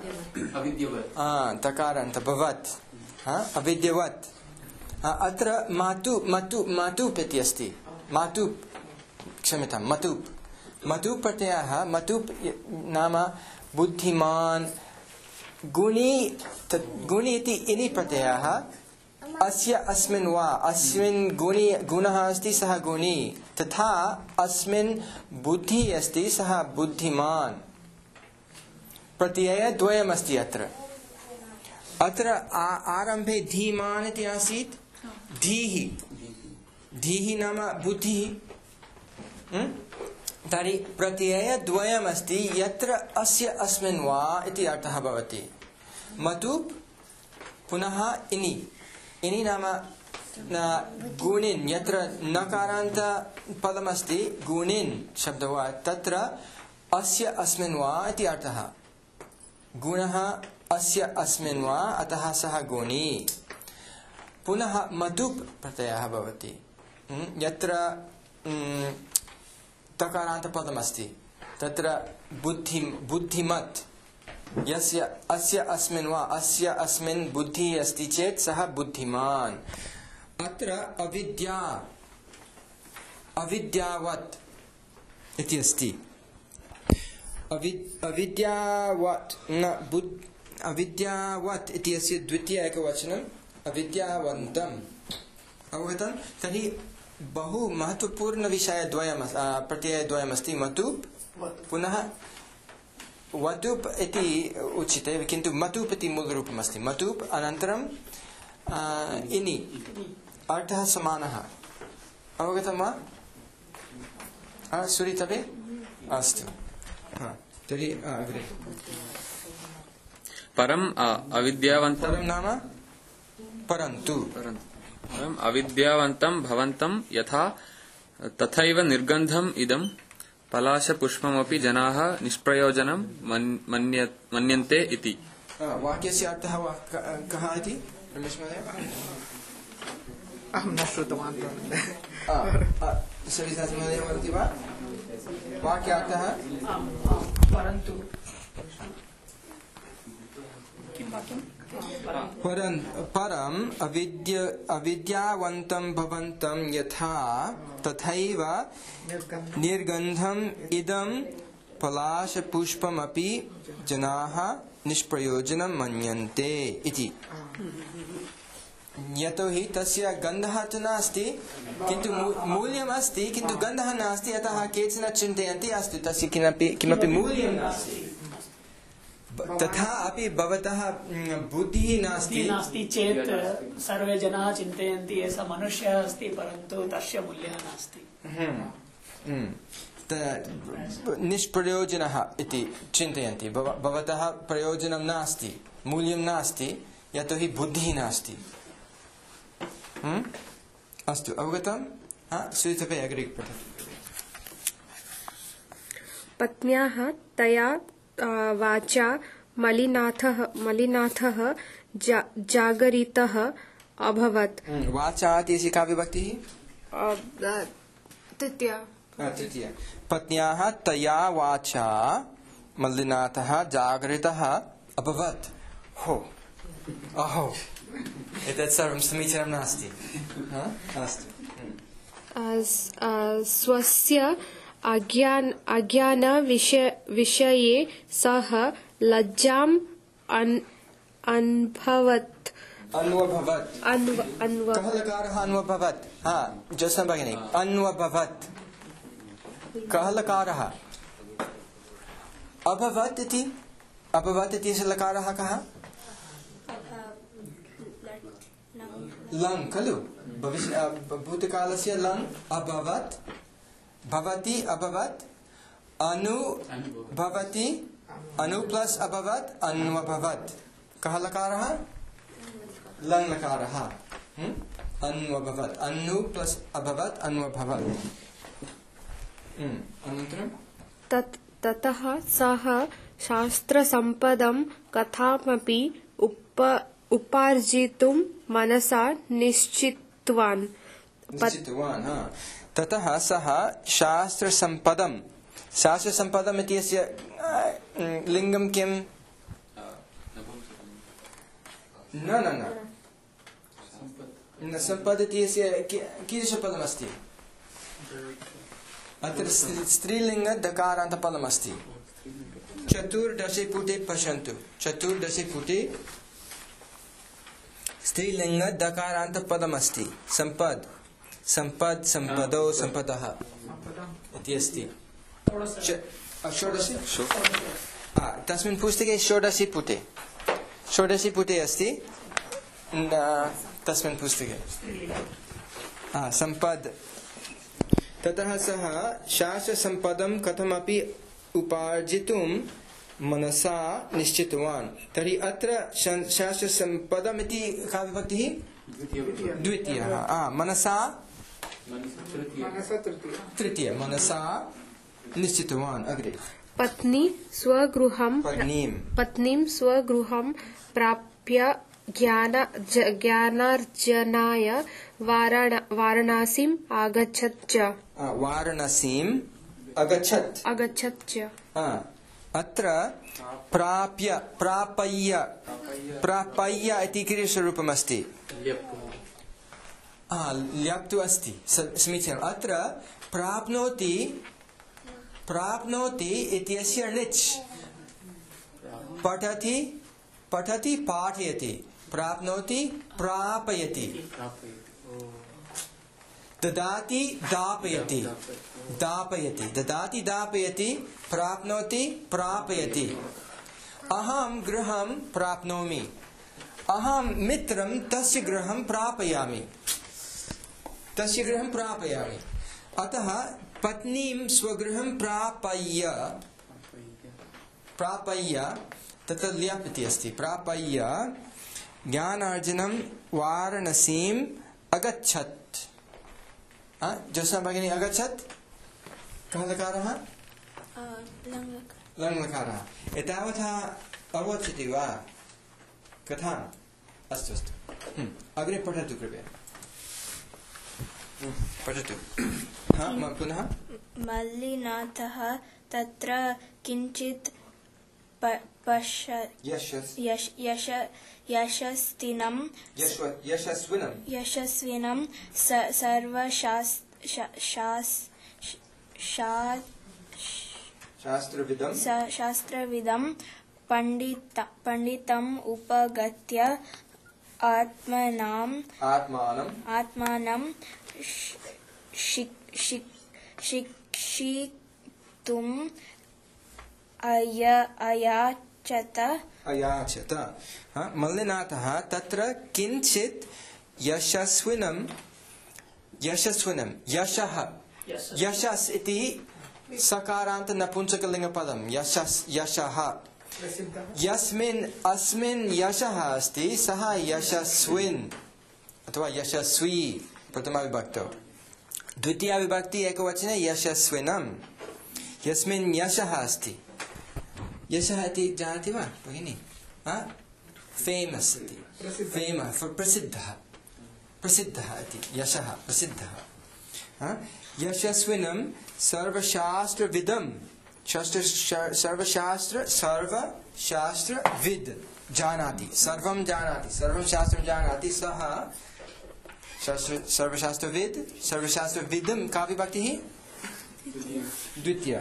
Speaker 1: तकारान्त भवत् अविद्यवत्। अत्र मतुप् इति अस्ति। क्षम्यतां मतुप् प्रत्ययः मतुप् नाम बुद्धिमान् गुणी इति इनि प्रत्ययः अस्य अस्मिन् वा अस्मिन् गुणः अस्ति सः गुणी तथा अस्मिन् बुद्धिः अस्ति सः बुद्धिमान् प्रत्ययद्वयमस्ति अत्र आरम्भे धीमान् इति आसीत् धीः नाम बुद्धिः तर्हि प्रत्ययद्वयमस्ति यत्र अस्य अस्मिन् वा इति अर्थः भवति। मतुप् पुनः इनि नाम गुणिन् यत्र नकारान्त पदमस्ति गुणिन् शब्दः वा तत्र अस्य अस्मिन् वा इति अर्थः। गुणः अस्य अस्मिन् वा अतः सः गुणी। पुनः मतुप् प्रत्ययः भवति यत्र तकारान्तपदमस्ति तत्र बुद्धिमत् यस्य अस्य अस्मिन् वा अस्य अस्मिन् बुद्धिः अस्ति चेत् सः बुद्धिमान्। अत्र अविद्यावत् इति अस्ति। अविद्यावत् इति अस्य द्वितीय एकवचनम् अविद्यावन्तम्। अवगतं? तर्हि बहु महत्वपूर्णविषयद्वयम् प्रत्ययद्वयमस्ति मतुप् पुनः वतुप् इति उच्यते किन्तु मतुप् इति मूलरूपमस्ति। मतुप् अनन्तरम् इनि अर्थः समानः। अवगतं वा? सुरितवे? अस्तु तर्हि अग्रे।
Speaker 8: परम् अविद्यावन्तं
Speaker 1: नाम परन्तु
Speaker 8: अविद्यावन्तं भवन्तं यथा तथैव निर्गन्धम् इदं पलाशपुष्पमपि जनाः निष्प्रयोजनं मन्यन्ते इति।
Speaker 1: वाक्यस्य अर्थः कः इति रमेश महोदय?
Speaker 7: अहं न श्रुतवान्।
Speaker 1: सवितास महोदय वदति वा? वाक्यार्थः
Speaker 2: परन्तु
Speaker 1: परम् अविद्यावन्तं भवन्तं यथा तथैव निर्गन्धम् इदं पलाशपुष्पमपि जनाः निष्प्रयोजनं मन्यन्ते इति। यतोहि तस्य गन्धः तु नास्ति किन्तु मूल्यम् अस्ति किन्तु गन्धः नास्ति अतः केचन चिन्तयन्ति अस्तु तस्य किमपि मूल्यं नास्ति। तथा अपि भवतः बुद्धिः नास्ति
Speaker 2: चेत् सर्वे जनाः चिन्तयन्ति एषः मनुष्यः अस्ति परन्तु तस्य मूल्यः नास्ति।
Speaker 1: निष्प्रयोजनः इति चिन्तयन्ति। भवतः प्रयोजनं नास्ति मूल्यं नास्ति यतोहि बुद्धिः नास्ति। अस्तु अवगतं? सुरितपे अग्रे पठतु।
Speaker 4: पत्न्याः तया वाचा मलिनाथः जागरितः अभवत्।
Speaker 1: वाचा इति का विभक्तिः?
Speaker 4: तृतीया।
Speaker 1: पत्न्याः तया वाचा मलिनाथः जागरितः अभवत्। अहो एतत् सर्वं समीचीनं नास्ति। अस्तु।
Speaker 4: स्वस्य अज्ञानविषये सः लज्जाम् अन्वभवत्।
Speaker 1: कः लकारः अन्वभवत्? जोत्स्ना भगिनी अन्वभवत् कः लकारः? अभवत् इति लकारः कः? लङ् खलु भूतकालस्य लङ् अभवत् भवति अभवत् अनु भवति अनु प्लस अभवत् अन्वभवत् कः लकारः? लङ् लकारः अन्वभवत् अन्नु प्लस् अभवत् अन्वभवत् अनन्तरं
Speaker 4: ततः सः शास्त्रसम्पदं कथमपि उपार्जितुं मनसा निश्चितवान्
Speaker 1: ततः सः शास्त्रसम्पदम् इत्यस्य लिङ्गं किम् न सम्पद इत्यस्य कीदृशपदमस्ति अत्र स्त्रीलिङ्ग दकारान्तपदमस्ति चतुर्दशे पुटे पश्यन्तु चतुर्दशे पुटे स्त्रीलिङ्ग दकारान्तपदमस्ति सम्पद सम्पद सम्पदो सम्पदः इति अस्ति षोडशे तस्मिन् पुस्तके षोडशे पुटे अस्ति तस्मिन् पुस्तके सम्पद ततः सः शास्त्रसम्पदं कथमपि उपार्जितुं मनसा निश्चितवान् तर्हि अत्र शास्त्रसम्पदम् इति का विभक्तिः द्वितीयः मनसा तृतीय मनसा निश्चितवान् अग्रे
Speaker 4: पत्नीं स्वगृहं प्राप्य ज्ञानार्जनाय वाराणसीम् अगच्छत् च
Speaker 1: अत्र प्रापय्य इति क्रियारूपमस्ति ल्यप् तु अस्ति समीचीनम् अत्र प्राप्नोति इत्यस्य णिच् पठति पाठयति प्राप्नोति प्रापयति ददाति दापयति ददाति दापयति प्राप्नोति प्रापयति अहं गृहं प्राप्नोमि अहं मित्रं तस्य गृहं प्रापयामि अतः पत्नीं स्वगृहं प्रापय्य तत्र ल्यप् इति अस्ति प्रापय्य ज्ञानार्जनं वाराणसीम् अगच्छत् जोत्स्ना भगिनी अगच्छत् कः लकारः लङ् लकारः एतावता अवगच्छति वा कथा अस्तु अग्रे पठतु कृपया पठतु पुनः
Speaker 9: मल्लिनाथः तत्र किञ्चित् यशस्विनं शास्त्रविदं पंडितम् उपगत्य आत्मानं शिक्षितुम् अयाचत
Speaker 1: मल्लिनाथः तत्र किञ्चित् यशस्विनं यशः यशस् इति सकारान्त नपुंसकलिङ्गपदं यशः अस्मिन् यशः अस्ति सः यशस्विन् अथवा यशस्वी प्रथमा विभक्तौ द्वितीया विभक्ति एकवचने यशस्विनं यस्मिन् यशः अस्ति यशः इति जानाति वा भगिनी फेमस् इति फेमस् प्रसिद्धः इति यशः प्रसिद्धः यशस्विनं सर्वशास्त्रविदं सर्वशास्त्रविद् जानाति सर्वं शास्त्रं जानाति सः सर्वशास्त्रविदं का विभक्तिः द्वितीया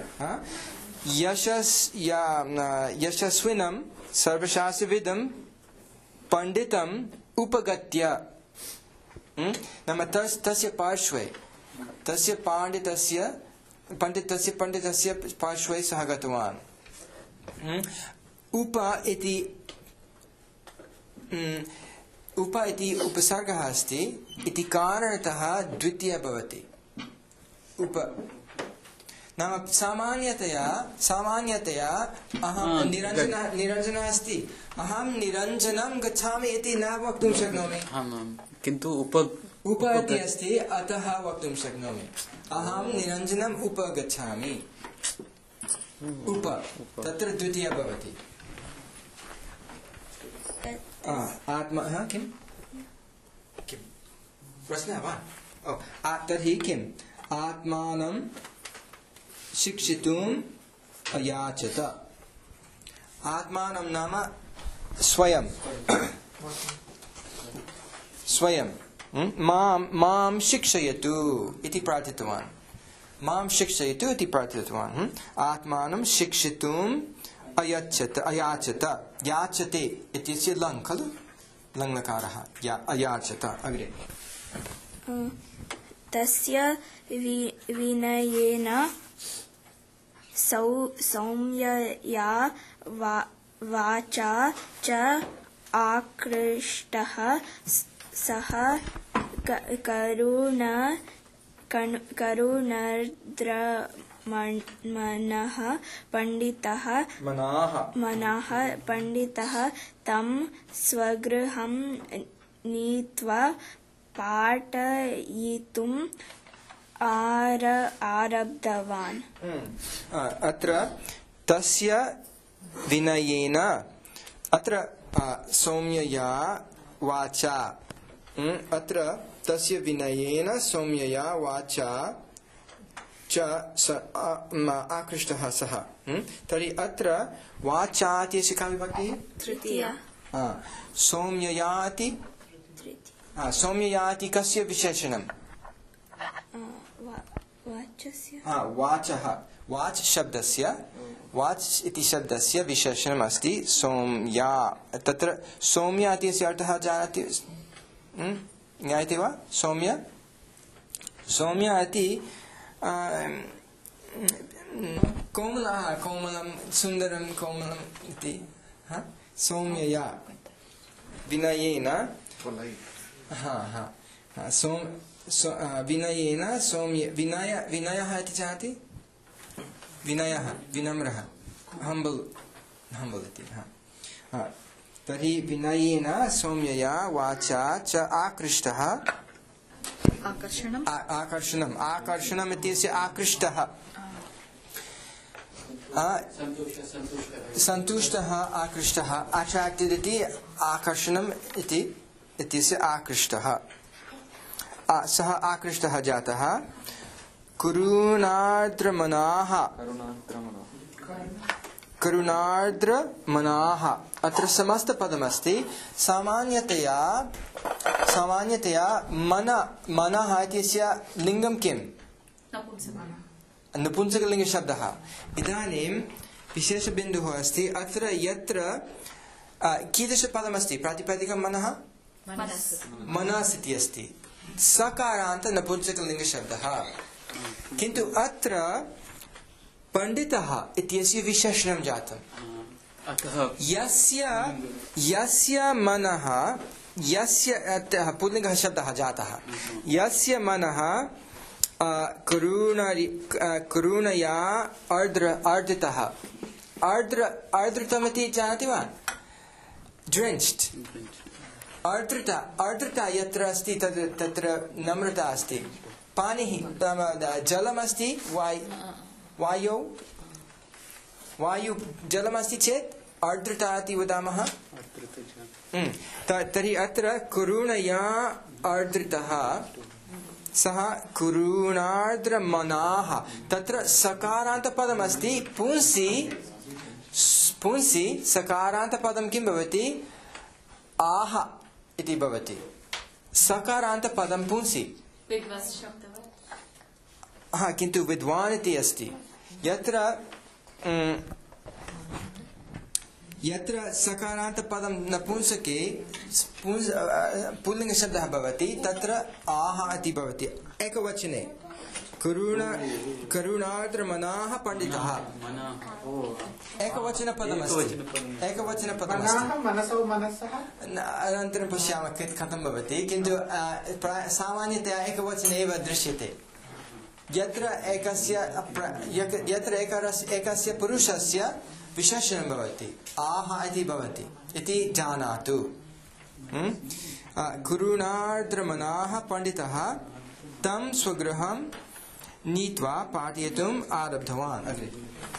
Speaker 1: यशस्विनं सर्वशास्त्रविदं पंडितम् उपगत्य नाम तस्य पार्श्वे तस्य पंडितस्य पार्श्वे सः गतवान् उप इति उपसर्गः अस्ति इति कारणतः द्वितीया भवति उप नाम सामान्यतया अहं निरञ्जनः अस्ति, अहं निरञ्जनं गच्छामि इति न वक्तुं शक्नोमि।
Speaker 6: किन्तु
Speaker 1: उप इति अस्ति, अतः वक्तुं शक्नोमि। अहं निरञ्जनम् उपगच्छामि। उप तत्र द्वितीया भवति। आत्मा किं प्रश्नः वा? तर्हि किम् आत्मानं शिक्षितुम् अयाचत। आत्मानं नाम स्वयं मां शिक्षयतु इति प्रार्थितवान्। मां शिक्षयतु इति प्रार्थितवान्। आत्मानं शिक्षितुम् अयाचत। याचते इत्यस्य लङ् खलु, लङ्लकारः। अयाचत। अग्रे
Speaker 9: तस्य विनयेन सौम्यया वाचा च आकृष्टः सः करुणर्द्रमनः पंडितः तं स्वगृहं नीत्वा पाठयितुम् आरब्धवान्।
Speaker 1: अत्र तस्य विनयेन, अत्र सौम्यया वाचा, अत्र तस्य विनयेन सौम्यया वाचा च आकृष्टः सः। तर्हि अत्र वाचा इत्यस्य का विभक्तिः?
Speaker 9: तृतीया।
Speaker 1: सौम्ययाति सौम्ययाति कस्य विशेषणं? वाचः। वाच शब्दस्य, वाच इति शब्दस्य विशेषणम् अस्ति सौम्या। तत्र सौम्या इत्यस्य अर्थः जानाति, ज्ञायते वा? सौम्या इति कोमलं सुन्दरं कोमलम् इति। सौम्यया विनयेन विनयेन सौम्य। विनयः इति जानाति? विनयः विनम्रः, हम्बल् इति। तर्हि विनयेन सौम्यया वाचा च आकृष्टः। आकर्षणम् इत्यस्य आकृष्टः, सन्तुष्टः, आकृष्टः। अट्राक्टेड् इति आकर्षणम् इत्यस्य आकृष्टः। सः आकृष्टः जातः। करुणार्द्रमनाः। अत्र समस्तपदमस्ति। सामान्यतया मनः इत्यस्य लिङ्गं किम्? नपुंसकलिङ्गशब्दः। इदानीं विशेषबिन्दुः अस्ति अत्र, यत्र कीदृशपदमस्ति? प्रातिपदिकं मनः, मनस् इति अस्ति। सकारान्त नपुंसकलिङ्गशब्दः। किन्तु अत्र पंडितः इत्यस्य विशेषणं जातम्। यस्य मनः, यस्य पुल्लिङ्गः शब्दः जातः। यस्य मनः करुणया आर्द्रितः। आर्द्रितमिति जानाति वा? ड्रेन्च्ड्। आर्द्रता यत्र अस्ति तत्र नम्रता अस्ति। पानिः, जलमस्ति, वायु जलमस्ति चेत् आर्द्रता इति वदामः। तर्हि अत्र करुणया आर्द्रितः सः करुणार्द्रमनाः। तत्र सकारान्तपदमस्ति। पुंसि सकारान्तपदं किं भवति? आह इति भवति। सकारान्तपदं पुंसि। किन्तु विद्वान् इति अस्ति। यत्र सकारान्तपदं नपुंसके पुल्लिङ्गशब्दः भवति तत्र आह इति भवति। एकवचने करुणार्द्रमनाः पंडितः। एकवचनपदमस्ति। अनन्तरं पश्यामः कथं भवति। किन्तु सामान्यतया एकवचने एव दृश्यते। यत्र एकस्य पुरुषस्य विशेषणं भवति आह इति भवति इति जानातु। गुरुणार्द्रमनाः पंडितः तं स्वगृहं नीत्वा पाठयितुम् आरब्धवान्। अग्रे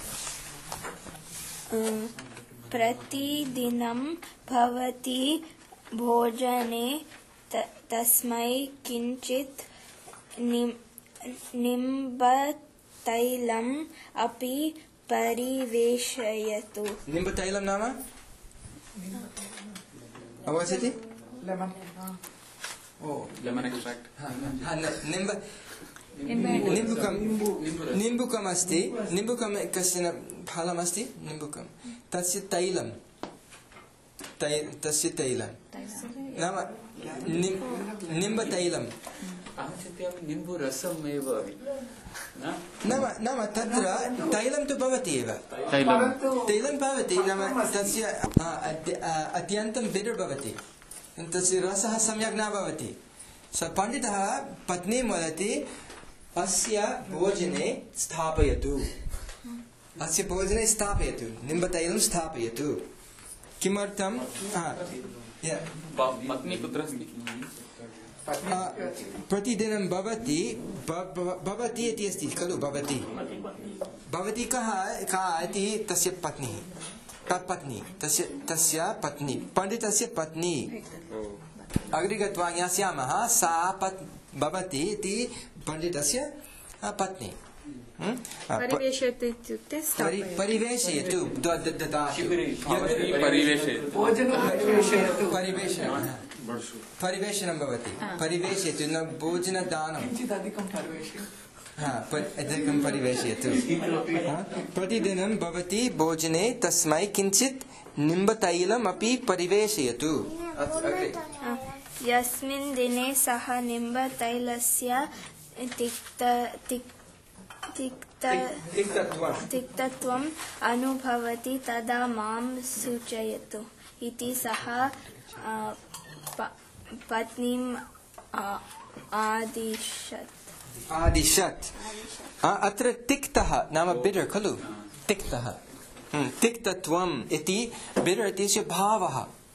Speaker 9: प्रतिदिनं भवति भोजने तस्मै किञ्चित् निम्बतैलम् अपि परिवेशयतु।
Speaker 1: निम्बतैलं नाम अवगच्छति?
Speaker 8: Lemon extract.
Speaker 1: निम्बुकम् अस्ति। निम्बुकं कश्चन फलमस्ति। निम्बुकं तस्य तैलं नाम निम्बतैलं
Speaker 6: निम्बुरसम् एव
Speaker 1: नाम तत्र तैलं तु भवति एव। तैलं भवति नाम तस्य अत्यन्तं बिटर् भवति, तस्य रसः सम्यक् न भवति। स पण्डितः पत्नीं वदति अस्य भोजने स्थापयतु, निम्बतैलं स्थापयतु। किमर्थं?
Speaker 8: पत्नी कुत्र अस्ति?
Speaker 1: प्रतिदिनं भवति इति अस्ति खलु। भवति का इति तस्य पत्नी, तस्य पत्नी पण्डितस्य पत्नी। अग्रे गत्वा ज्ञास्यामः सा भवति इति पण्डितस्य पत्नी।
Speaker 4: परिवेशयतु इत्युक्ते
Speaker 1: परिवेशयतु परिवेशनं भवति। परिवेशयतु न भोजनदानं, अधिकं परिवेशयतु। प्रतिदिनं भवति भोजने तस्मै किञ्चित् निम्बतैलम् अपि परिवेशयतु।
Speaker 9: यस्मिन् दिने सः निम्बतैलस्य तिक्तत्वम् अनुभवति तदा मां सूचयतु इति सः पत्नीम्
Speaker 1: आदिशत्। अत्र तिक्तः नाम बिटर् खलु। तिक्तत्वम् इति बिटर् इत्यस्य भावः।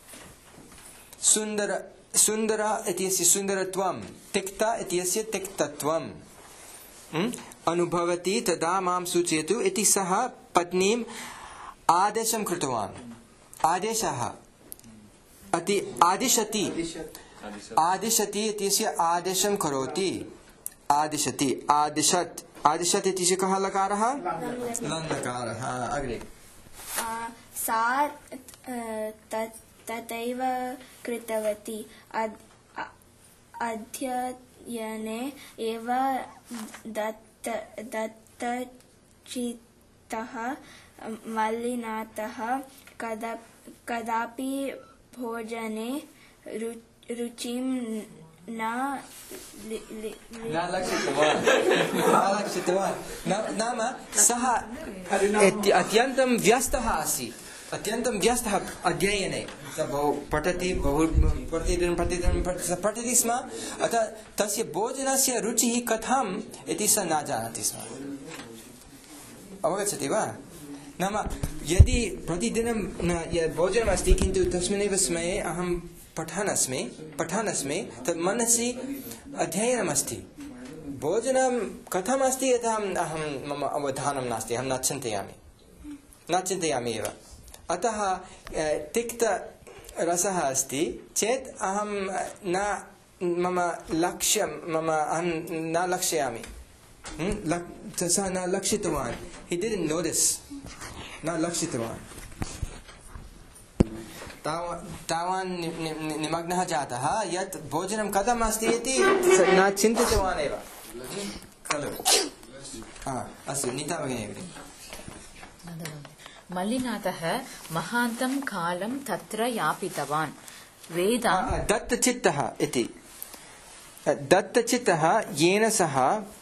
Speaker 1: सुन्दर इत्यस्य सुन्दरत्वं, तिक्त इत्यस्य तिक्तत्वम्। अनुभवति तदा मां सूचयतु इति सः पत्नीम् आदेशं कृतवान्। आदेशः आदिशति इत्यस्य आदेशं करोति। आदिशत् इत्यस्य कः लकारः? लङ्लकारः। अग्रे
Speaker 9: सा तथैव कृतवती। अध्ययने एव दत्तचित्तः मल्लिनाथः कदापि भोजने रुचिं न
Speaker 1: लक्षितवान्। नाम सः अत्यन्तं व्यस्तः आसीत्, अध्ययने। पठति प्रतिदिनं पठति स्म। अतः तस्य भोजनस्य रुचिः कथम् इति सः न जानाति स्म। अवगच्छति वा? नाम यदि प्रतिदिनं भोजनमस्ति किन्तु तस्मिन्नेव समये अहं पठन् अस्मि तत् मनसि अध्ययनमस्ति। भोजनं कथमस्ति यथा मम अवधानं नास्ति, अहं न चिन्तयामि एव। अतः तिक्तरसः अस्ति चेत् अहं न लक्ष्यामि। सः न लक्षितवान्। He didn't notice. न लक्षितवान्। तावान् निमग्नः जातः यत् भोजनं कथम् अस्ति इति न चिन्तितवान् एव खलु। अस्तु, नीता भगिनी।
Speaker 10: मल्लिनाथः महान्तं कालं तत्र यापितवान्।
Speaker 1: दत्तचित्तः इति दत्तचित्तः येन सह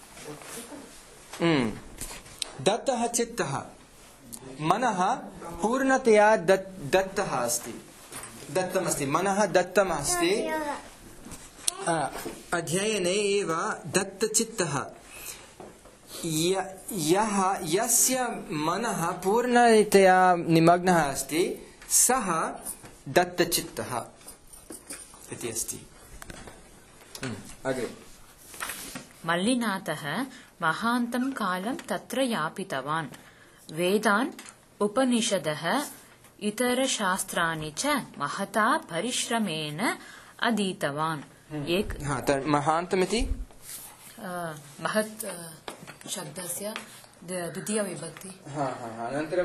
Speaker 1: दत्तः चित्तः मनः पूर्णतया दत्तः अस्ति, दत्तमस्ति, मनः दत्तमस्ति। अध्ययने एव दत्तचित्तः यस्य मनः पूर्णतया निमग्नः अस्ति सः दत्तचित्तः इति अस्ति। अग्रे
Speaker 10: मल्लिनाथः महान्तं कालं तत्र यापितवान्। वेदान् उपनिषदः इतरशास्त्राणि च महता परिश्रमेण अधीतवान्।
Speaker 1: महान्तमिति
Speaker 10: महत् शब्दस्य द्वितीय विभक्ति।
Speaker 1: अनन्तरं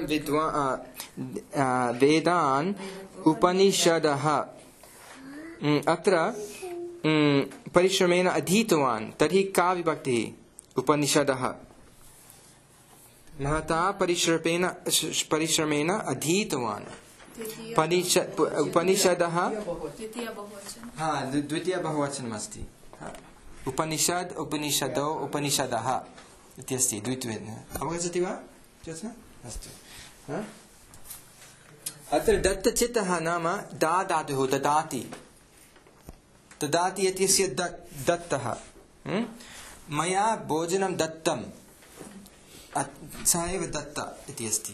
Speaker 1: वेदान् उपनिषदः अत्र परिश्रमेण अधीतवान्। तर्हि का विभक्तिः? उपनिषदः महता परिश्रमेण अधीतवान्। उपनिषदः द्वितीय बहुवचनम् अस्ति। उपनिषद् उपनिषदौ उपनिषदः इति अस्ति द्वित्वेन। अवगच्छति वा ज्योत्स्ना? अस्तु। अत्र दत्तचित्तः नाम दा धातुः ददाति। ददाति इत्यस्य दत्तः। मया भोजनं दत्तं सः एव दत्त इति अस्ति।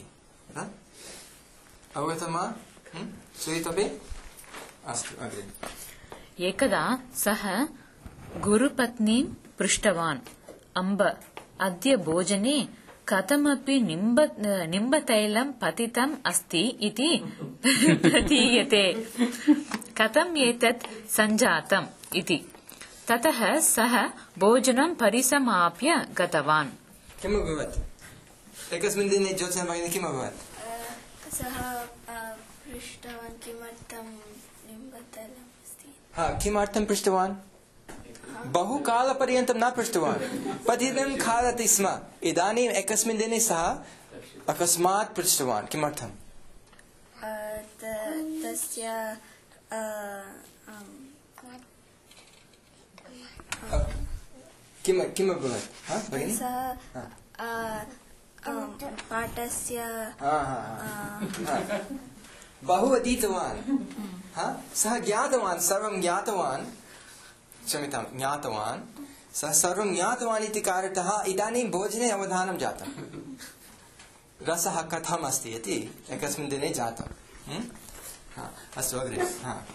Speaker 1: अवगतं वा? श्रूयते? अस्तु अग्रे।
Speaker 10: एकदा सः गुरुपत्नीं पृष्टवान्, अम्ब अद्य भोजने कथमपि निम्बतैलं पतितम् अस्ति इति प्रतीयते। कथम् एतत् सञ्जातम् इति। ततः सः भोजनं परिसमाप्य गतवान्।
Speaker 1: किम् अभवत्? एकस्मिन् दिने ज्योत्स्ना भगिनी किम् अभवत्?
Speaker 9: सः पृष्टवान् किमर्थं निम्बतैलम् अस्ति।
Speaker 1: किमर्थं पृष्टवान्? बहु कालपर्यन्तं न पृष्टवान्। प्रतिदिनं खादति स्म। इदानीम् एकस्मिन् दिने सः अकस्मात् पृष्टवान्। किमर्थं?
Speaker 9: तस्य
Speaker 1: किम् अभवत् भगिनि?
Speaker 9: पाठस्य
Speaker 1: बहु अधीतवान्। सः ज्ञातवान्, सर्वं ज्ञातवान्। क्षम्यतां, ज्ञातवान्। सः सर्वं ज्ञातवान् इति कारणतः इदानीं भोजने अवधानं जातं। रसः कथम् अस्ति इति एकस्मिन् दिने जातम्। अस्तु अग्रे।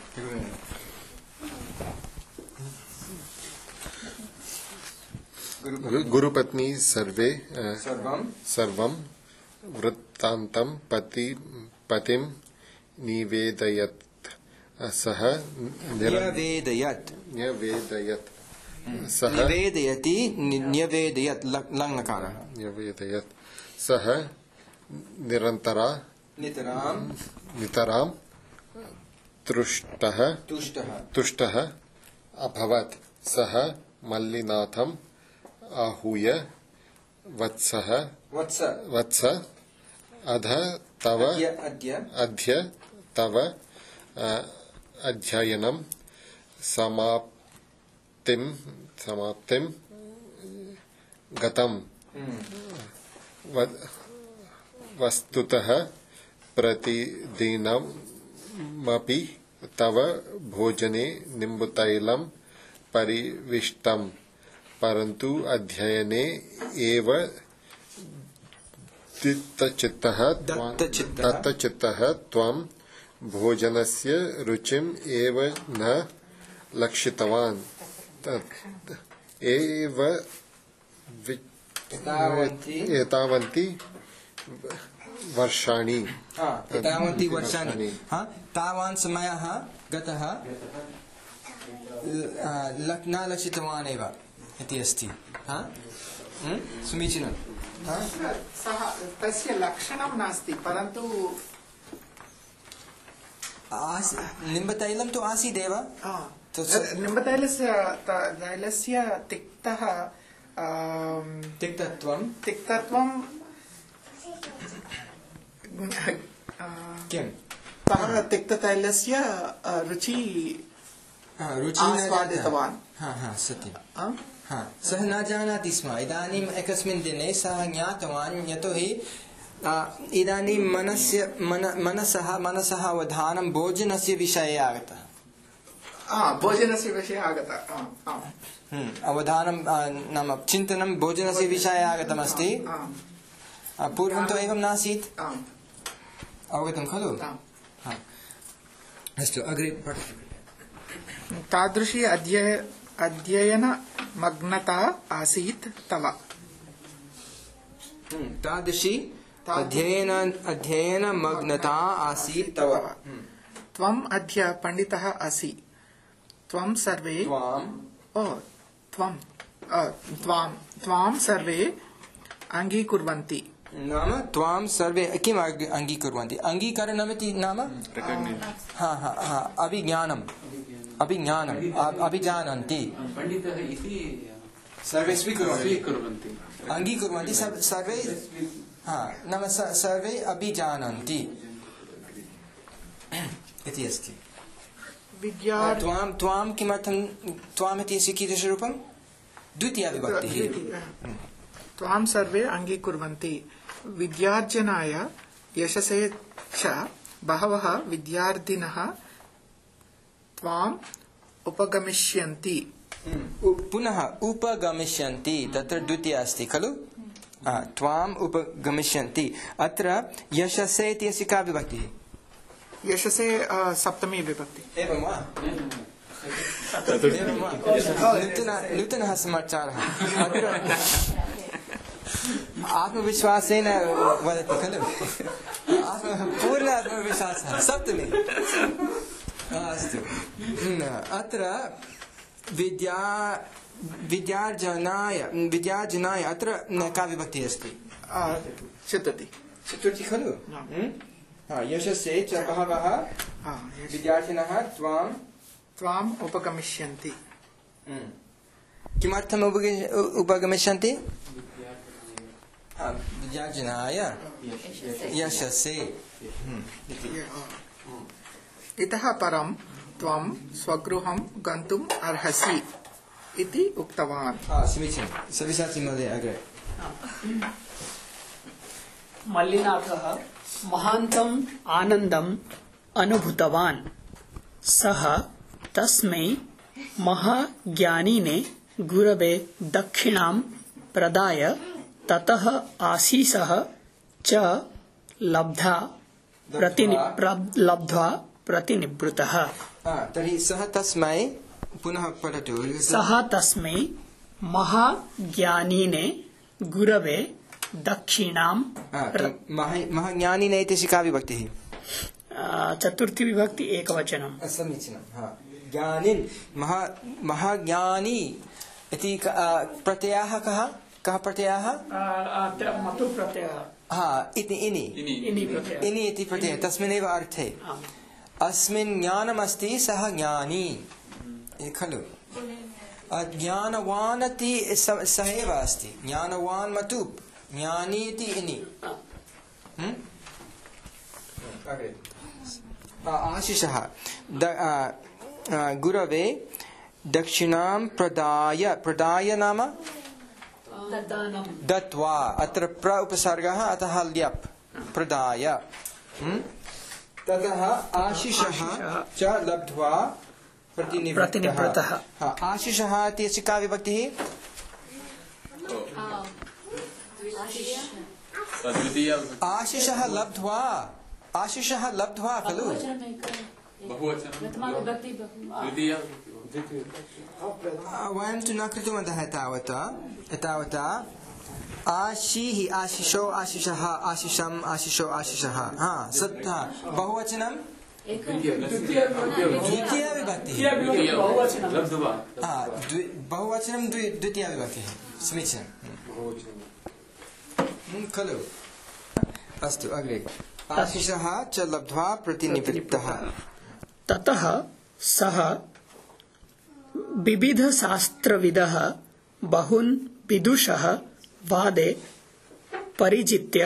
Speaker 5: गुरुपत्नी सर्वं वृत्तान्तं पतिं निवेदयत्। सः
Speaker 1: न्यवेदयत्।
Speaker 5: सः
Speaker 1: निवेदयति, न्यवेदयत् लङ्लकारः।
Speaker 5: न्यवेदयत्। सः नितरां तुष्टः अभवत्। सः मल्लिनाथम् आहूय वत्स अद्य तव अध्ययनं समाप्तिं गतम्। वस्तुतः प्रतिदिनमपि तव भोजने निम्बतैलं परिविष्टम्, परन्तु अध्ययने एव दत्तचित्तः त्वं भोजनस्य रुचिम् एव न लक्षितवान्। एतावन्ति वर्षाणि
Speaker 1: तावान् समयः गतः न लक्षितवान् एव इति अस्ति। समीचीनं।
Speaker 7: सः तस्य लक्षणं नास्ति, परन्तु
Speaker 1: निम्बतैलं तु आसीदेव।
Speaker 7: निम्बतैलस्य तिक्तत्वं
Speaker 1: किं?
Speaker 7: सः तिक्ततैलस्य रुचि आस्वादितवान्।
Speaker 1: सत्यं। सः न जानाति स्म। इदानीम् एकस्मिन् दिने सः ज्ञातवान्, यतोहि इदानीं मनसः अवधानं भोजनस्य विषये आगतः।
Speaker 7: भोजनस्य विषये आगता
Speaker 1: अवधानं नाम चिन्तनं भोजनस्य विषये आगतमस्ति पूर्वं तु एवं नासीत् अवगतं खलु अस्तु अग्रे
Speaker 7: तादृशी अध्ययनमग्नता आसीत् तव
Speaker 1: तादृशी अध्ययनमग्नता आसीत् तव
Speaker 7: त्वम् अद्य पण्डितः असि त्वं सर्वे त्वां सर्वे अङ्गीकुर्वन्ति
Speaker 1: नाम त्वां सर्वे किम् अङ्गीकुर्वन्ति अङ्गीकरणमिति नाम अभिज्ञानम् अभिजानन्ति
Speaker 6: पण्डितः इति
Speaker 1: सर्वे स्वीकुर्वन्ति अङ्गीकुर्वन्ति सर्वे नाम सर्वे अभिजानन्ति इति अस्ति त्वां किमर्थं त्वामिति कीदृशरूपं द्वितीयाविभक्तिः
Speaker 7: त्वां सर्वे अङ्गीकुर्वन्ति विद्यार्जनाय यशसे च बहवः विद्यार्थिनः त्वाम् उपगमिष्यन्ति
Speaker 1: पुनः उपगमिष्यन्ति तत्र द्वितीया अस्ति खलु त्वाम् उपगमिष्यन्ति अत्र यशसे इत्यस्य का विभक्तिः
Speaker 7: यशसे सप्तमी विभक्ति
Speaker 1: एवं वा नूतनः समाचारः आत्मविश्वासेन वदति खलु पूर्ण आत्मविश्वासः सप्तमी अस्तु अत्र विद्यार्जनाय अत्र का विभक्तिः अस्ति चतुर्थी खलु यशसे च बहवः विद्यार्थिनः
Speaker 7: त्वाम् उपगमिष्यन्ति
Speaker 1: किमर्थम् उपगमिष्यन्ति विद्यार्जनाय यशसे
Speaker 7: इतः परं त्वं स्वगृहं गन्तुम् अर्हसि इति उक्तवान्
Speaker 1: समीचीनं सविसाची महोदय अग्रे
Speaker 2: मल्लिनाथः महान्तम् आनन्दम् अनुभूतवान् सः तस्मै महाज्ञानिने गुरवे दक्षिणां प्रदाय ततः आशीषः च लब्ध्वा प्रतिनिवृत्तः
Speaker 1: तर्हि सः तस्मै पुनः पठतु
Speaker 2: सः तस्मै महाज्ञानिने गुरवे दक्षिणां
Speaker 1: महाज्ञानिने इत्यस्य का विभक्तिः
Speaker 2: चतुर्थी विभक्ति एकवचनं
Speaker 1: समीचीनं ज्ञानिन् महाज्ञानी इति प्रत्ययः कः प्रत्ययः
Speaker 2: मतु प्रत्ययः
Speaker 1: इनि इति प्रत्ययः तस्मिन्नेव अर्थे अस्मिन् ज्ञानमस्ति सः ज्ञानी खलु ज्ञानवान् इति सः एव अस्ति ज्ञानवान् मतु ज्ञानी इति इनि आशिषः गुरवे दक्षिणां प्रदाय नाम दत्वा अत्र प्र उपसर्गः अतः ल्यप् प्रदाय ततः आशिषः च लब्ध्वा प्रतिनिवृत्तः आशिषः इत्यस्य का विभक्तिः आशिषः लब्ध्वा खलु वयं तु न कृतवन्तः एतावता आशिः आशिषो आशिषः आशिषम् आशिषो आशिषः सत्यः बहुवचनं द्वितीया विभक्तिः बहुवचनं द्वितीया विभक्तिः समीचीनं खलु अस्तु अग्रे आशिषः च लब्ध्वा प्रतिनिवृत्तः
Speaker 2: ततः सः विविधशास्त्रविदः बहून् विदुषः वादे पराजित्य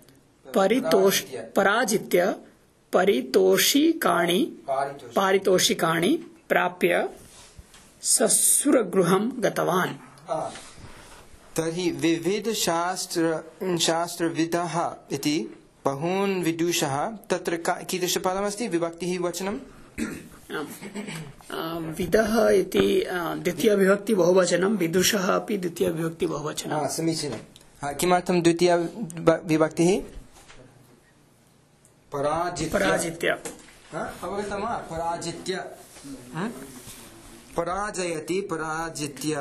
Speaker 2: पारितोषिकाणि प्राप्य ससुरगृहं गतवान्
Speaker 1: तर्हि विविधशास्त्रविदः इति बहून् विदुषः तत्र कीदृशपदमस्ति विभक्तिः वचनं
Speaker 2: विदः इति द्वितीयविभक्ति बहुवचनं, विदुषः अपि द्वितीयविभक्ति बहुवचनं।
Speaker 1: समीचीनं। किमर्थं द्वितीया विभक्तिः?
Speaker 2: पराजित्य।
Speaker 1: अवगतं वा? पराजित्य, पराजयति, पराजित्य।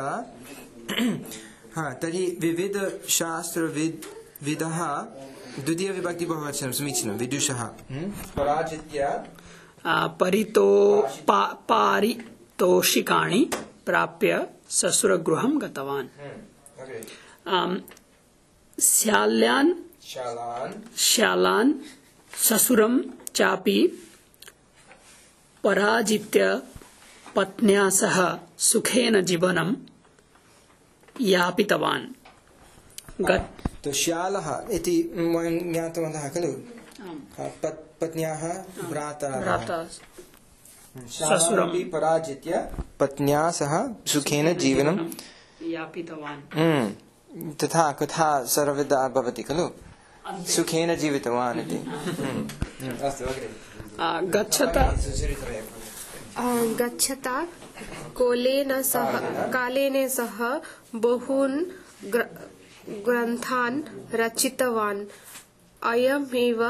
Speaker 1: तर्हि विविध शास्त्रविदः द्वितीय विभक्ति बहुवचनं। समीचीनं। विदुषः पराजित्य
Speaker 2: पारितोषिकाणि प्राप्य ससुरगृहं गतवान्। शालान् ससुरं चापि पराजित्य पत्न्या सह सुखेन जीवनं यापितवान्।
Speaker 1: तो श्यालः इति वयं ज्ञातवन्तः खलु, पत्न्याः भ्राता ससुरमपि पराजित्य पत्न्या सह सुखेन जीवनं
Speaker 2: यापितवान्।
Speaker 1: तथा कथा सर्वदा भवति खलु, सुखेन जीवितवान् इति। अस्तु, अग्रे।
Speaker 4: गच्छता कालेन सह बहून् ग्रन्थान् रचितवान्। अयमेव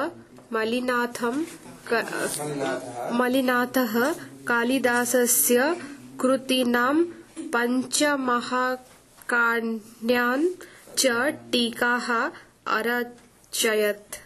Speaker 4: मलिनाथः कालिदासस्य कृतीनां पञ्चमहाकाव्यान् च टीकाः अर्चयत्।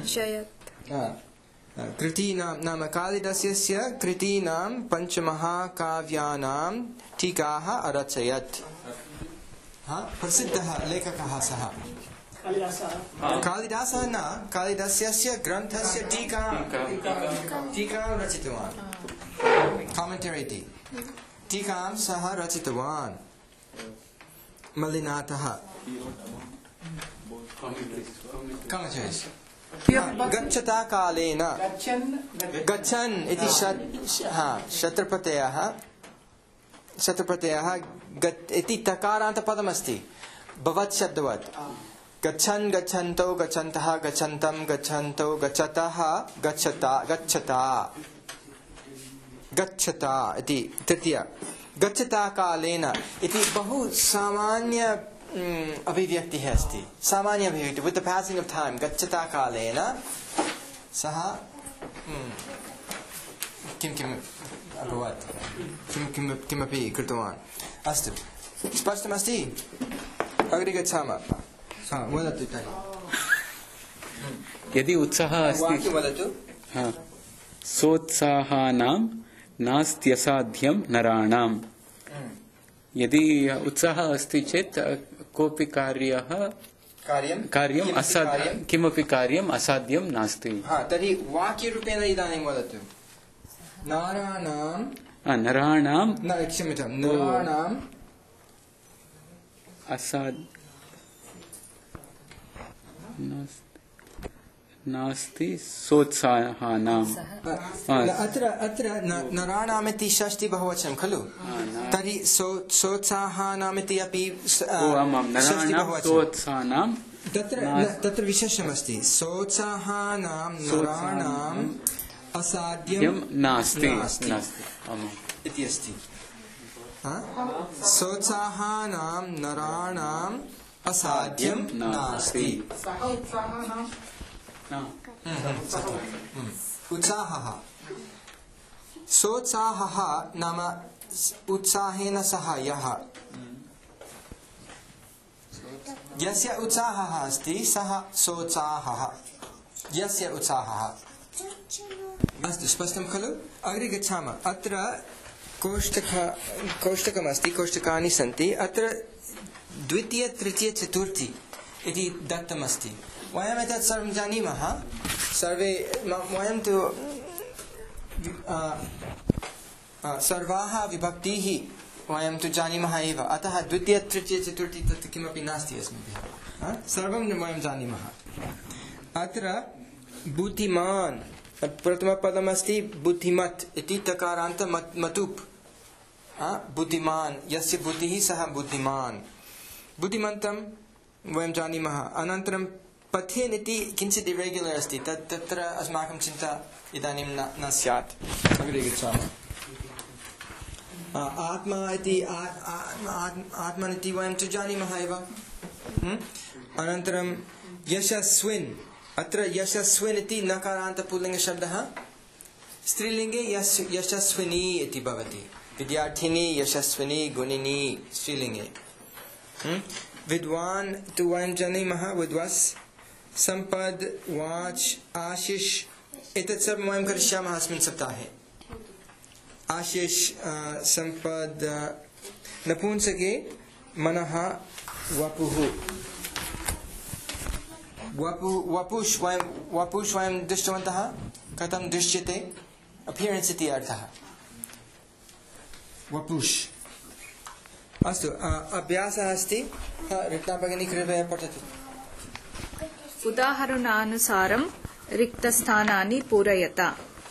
Speaker 1: कृतीनां नाम कालिदासस्य कृतीनां पञ्चमहाकाव्यानां टीकाः अरचयत्। प्रसिद्धः लेखकः सः। कालिदासः न, कालिदासस्य ग्रन्थस्य टीकां रचितवान्। कामेण्टरी इति टीकां सः रचितवान् मलिनाथः। गच्छता कालेन, गच्छन् इति शत्रप्रत्ययः इति तकारान्तपदमस्ति भवत् शब्दवत्। गच्छन्, गच्छन्तौ, गच्छन्तः, गच्छन्तं, गच्छन्तौ, गच्छतः, गच्छता इति तृतीय। गच्छता कालेन इति बहु सामान्य अभिव्यक्तिः अस्ति। सामान्य अभिव्यक्ति with the passing of time. गच्छता कालेन सः किम् अभवत्, किमपि कृतवान्। अस्तु, स्पष्टमस्ति? अग्रे गच्छामः। वदतु तर्हि।
Speaker 6: यदि उत्साहः अस्ति,
Speaker 1: वदतु।
Speaker 6: सोत्साहानां नास्त्यसाध्यं नराणाम्। यदि उत्साहः अस्ति चेत् कोऽपि कार्यम् असाध्यं, किमपि कार्यम् असाध्यं नास्ति।
Speaker 1: तर्हि वाक्यरूपेण इदानीं वदतु। नराणां
Speaker 6: नास्ति सोत्साहानाम्।
Speaker 1: अत्र नराणाम् इति षष्ठी बहुवचनं खलु, तर्हि सोत्साहानाम् इति अपि तत्र विशेषमस्ति। सोत्साहानां नराणाम् असाध्यं नास्ति इति अस्ति। सोत्साहानां नराणाम् असाध्यं नास्ति। उत्साहः, सोत्साहः नाम उत्साहेन सह यः, यस्य उत्साहः अस्ति सः सोत्साहः, यस्य उत्साहः। अस्तु, स्पष्टं खलु? अग्रे गच्छामः। अत्र कोष्टकमस्ति, कोष्टकानि सन्ति। अत्र द्वितीय, तृतीय, चतुर्थी इति दत्तमस्ति। वयम् एतत् सर्वं जानीमः। सर्वे वयं तु सर्वाः विभक्तिः वयं तु जानीमः एव। अतः द्वितीय, तृतीय, चतुर्थी तत् किमपि नास्ति अस्माभिः। सर्वं वयं जानीमः। अत्र बुद्धिमान् प्रथमपदमस्ति बुद्धिमत् इति तकारान्त मतुप्। बुद्धिमान्, यस्य बुद्धिः सः बुद्धिमान्। बुद्धिमन्तं वयं जानीमः। अनन्तरं पठेन् इति किञ्चित् इरेग्युलर् अस्ति तत्र अस्माकं चिन्ता इदानीं न स्यात् अग्रे गच्छामः आत्मा इति आत्मन् इति वयं तु जानीमः एव अनन्तरं यशस्विन् अत्र यशस्विन् इति नकारान्तपुल्लिङ्गशब्दः स्त्रीलिङ्गे यशस्विनी इति भवति विद्यार्थिनी यशस्विनी गुणिनी स्त्रीलिङ्गे विद्वान् तु वयं जानीमः विद्वस् सम्पद् वाच् आशिष् एतत् सर्वं वयं करिष्यामः अस्मिन् सप्ताहे आशिष् सम्पद् नपुंसके मनः वपुः वपुष् वयं दृष्टवन्तः कथं दृश्यते अपीयरेन्स् इति अर्थः वपुष् अस्तु अभ्यासः अस्ति रत्ना भगिनी कृपया पठतु
Speaker 3: उदाहरणानुसारं रिक्तस्थानानि पूरयता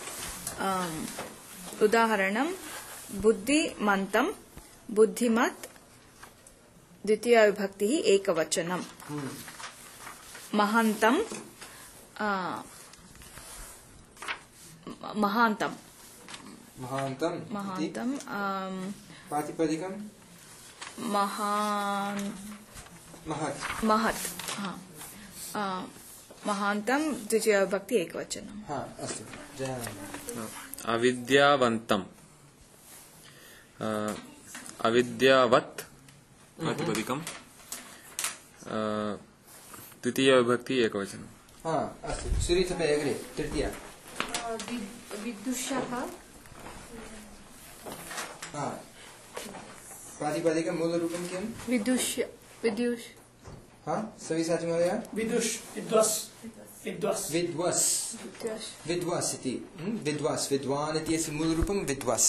Speaker 3: उदाहरणं बुद्धिमन्तं बुद्धिमत् द्वितीयविभक्तिः एकवचनं महान्तं महान्तं
Speaker 1: महान्तं
Speaker 3: महान्तं
Speaker 1: प्रातिपदिकं
Speaker 3: महान्
Speaker 1: महत्
Speaker 3: महत् महान्तं द्वितीयविभक्ति एकवचनं
Speaker 1: अस्तु जय
Speaker 8: अविद्यावन्तम् अविद्यावत् प्रातिपदिकं द्वितीयविभक्ति एकवचनम्
Speaker 1: अस्तु सुरीतपे अग्रे तृतीया
Speaker 4: विदुषः
Speaker 1: प्रातिपदिकं मूलरूपं किं
Speaker 4: विदुष्य विदुष
Speaker 1: सविसाचि महोदय
Speaker 2: विदुष विद्वस् विद्वस्
Speaker 1: विद्वस् विद्वस् इति विद्वस् विद्वान् इति अस्य मूलरूपं विद्वस्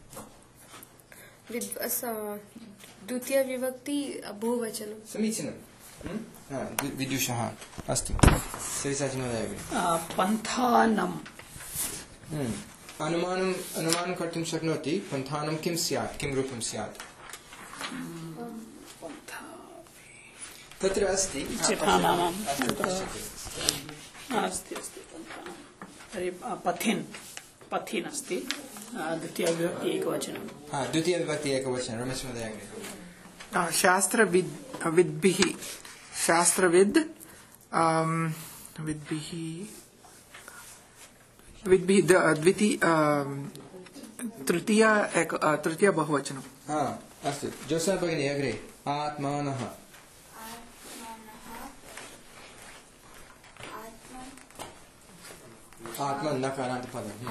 Speaker 4: विद्वस् द्वितीयविभक्ति बहुवचनं
Speaker 1: समीचीनं विदुषः अस्तु सविसाचि महोदय
Speaker 2: पन्थानम्
Speaker 1: अनुमानं कर्तुं शक्नोति पन्थानं किं स्यात् किं रूपं स्यात् तत्र अस्ति
Speaker 2: पथिन् पथिन् अस्ति द्वितीयविभक्ति एकवचनं
Speaker 1: द्वितीयविभक्ति एकवचनं रमेश महोदय
Speaker 7: शास्त्रविद्भिः शास्त्रविद् तृतीय बहुवचनं
Speaker 1: अस्तु जोसा भगिनी अग्रे आत्मानः आत्मन् नकारान्तपदम्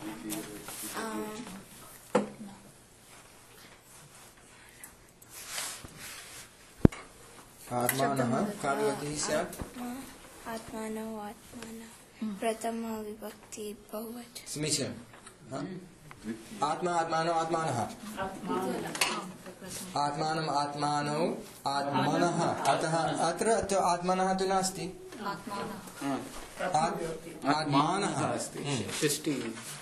Speaker 1: आत्मानः काव्यवतिः स्यात्
Speaker 9: आत्मानौ आत्मानः प्रथमविभक्ति बहुवचनं
Speaker 1: समीचीनम् आत्मा आत्मानौ आत्मानः आत्मानम् आत्मानौ आत्मनः अतः अत्र तु आत्मनः तु नास्ति आत्मानः
Speaker 6: षष्टि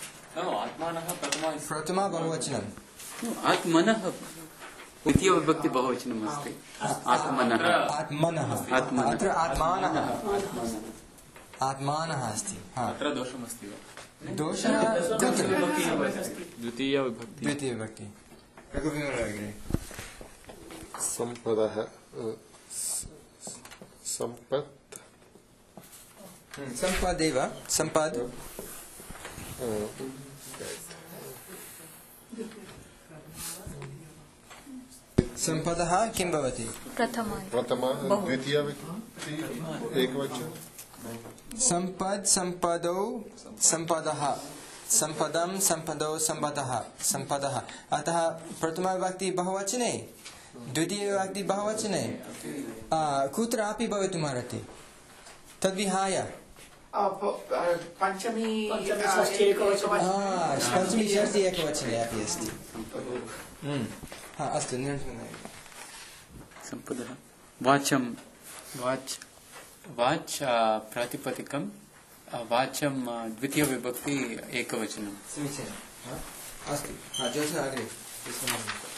Speaker 1: प्रथमा बहुवचनम्
Speaker 6: आत्मनः द्वितीयविभक्ति बहुवचनम् अस्ति आत्मनः
Speaker 1: आत्मनः अत्र आत्मानः आत्मानः अस्ति
Speaker 8: अत्र दोषमस्ति वा
Speaker 1: दोषः
Speaker 8: द्वितीयविभक्ति
Speaker 5: सम्पदः सम्पत्
Speaker 1: सम्पदेव सम्पद् सम्पदः किं भवति
Speaker 5: प्रथमा द्वितीयविभक्ति एकवचनं
Speaker 1: सम्पद् सम्पदौ सम्पदः सम्पदं सम्पदौ सम्पदः सम्पदः अतः प्रथमाविभक्ति बहुवचने द्वितीयविभक्ति बहुवचने कुत्रापि भवितुमर्हति तद्विहाय
Speaker 7: पंचमी
Speaker 1: षष्ठी एकवचने अपि अस्ति अस्तु
Speaker 6: सम्पदः वाचं वाच् प्रातिपदिकं वाचं द्वितीयविभक्ति एकवचनं
Speaker 1: समीचीनम् अस्तु जोत्स्ना अग्रे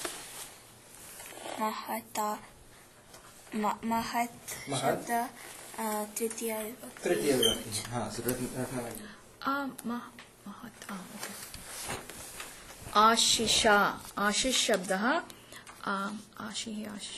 Speaker 9: महता महत् शब्द तृतीया विभक्ति
Speaker 1: तृतीया विभक्ति हाँ रत्नावली
Speaker 3: आशिषा आशिष शब्दः आशिः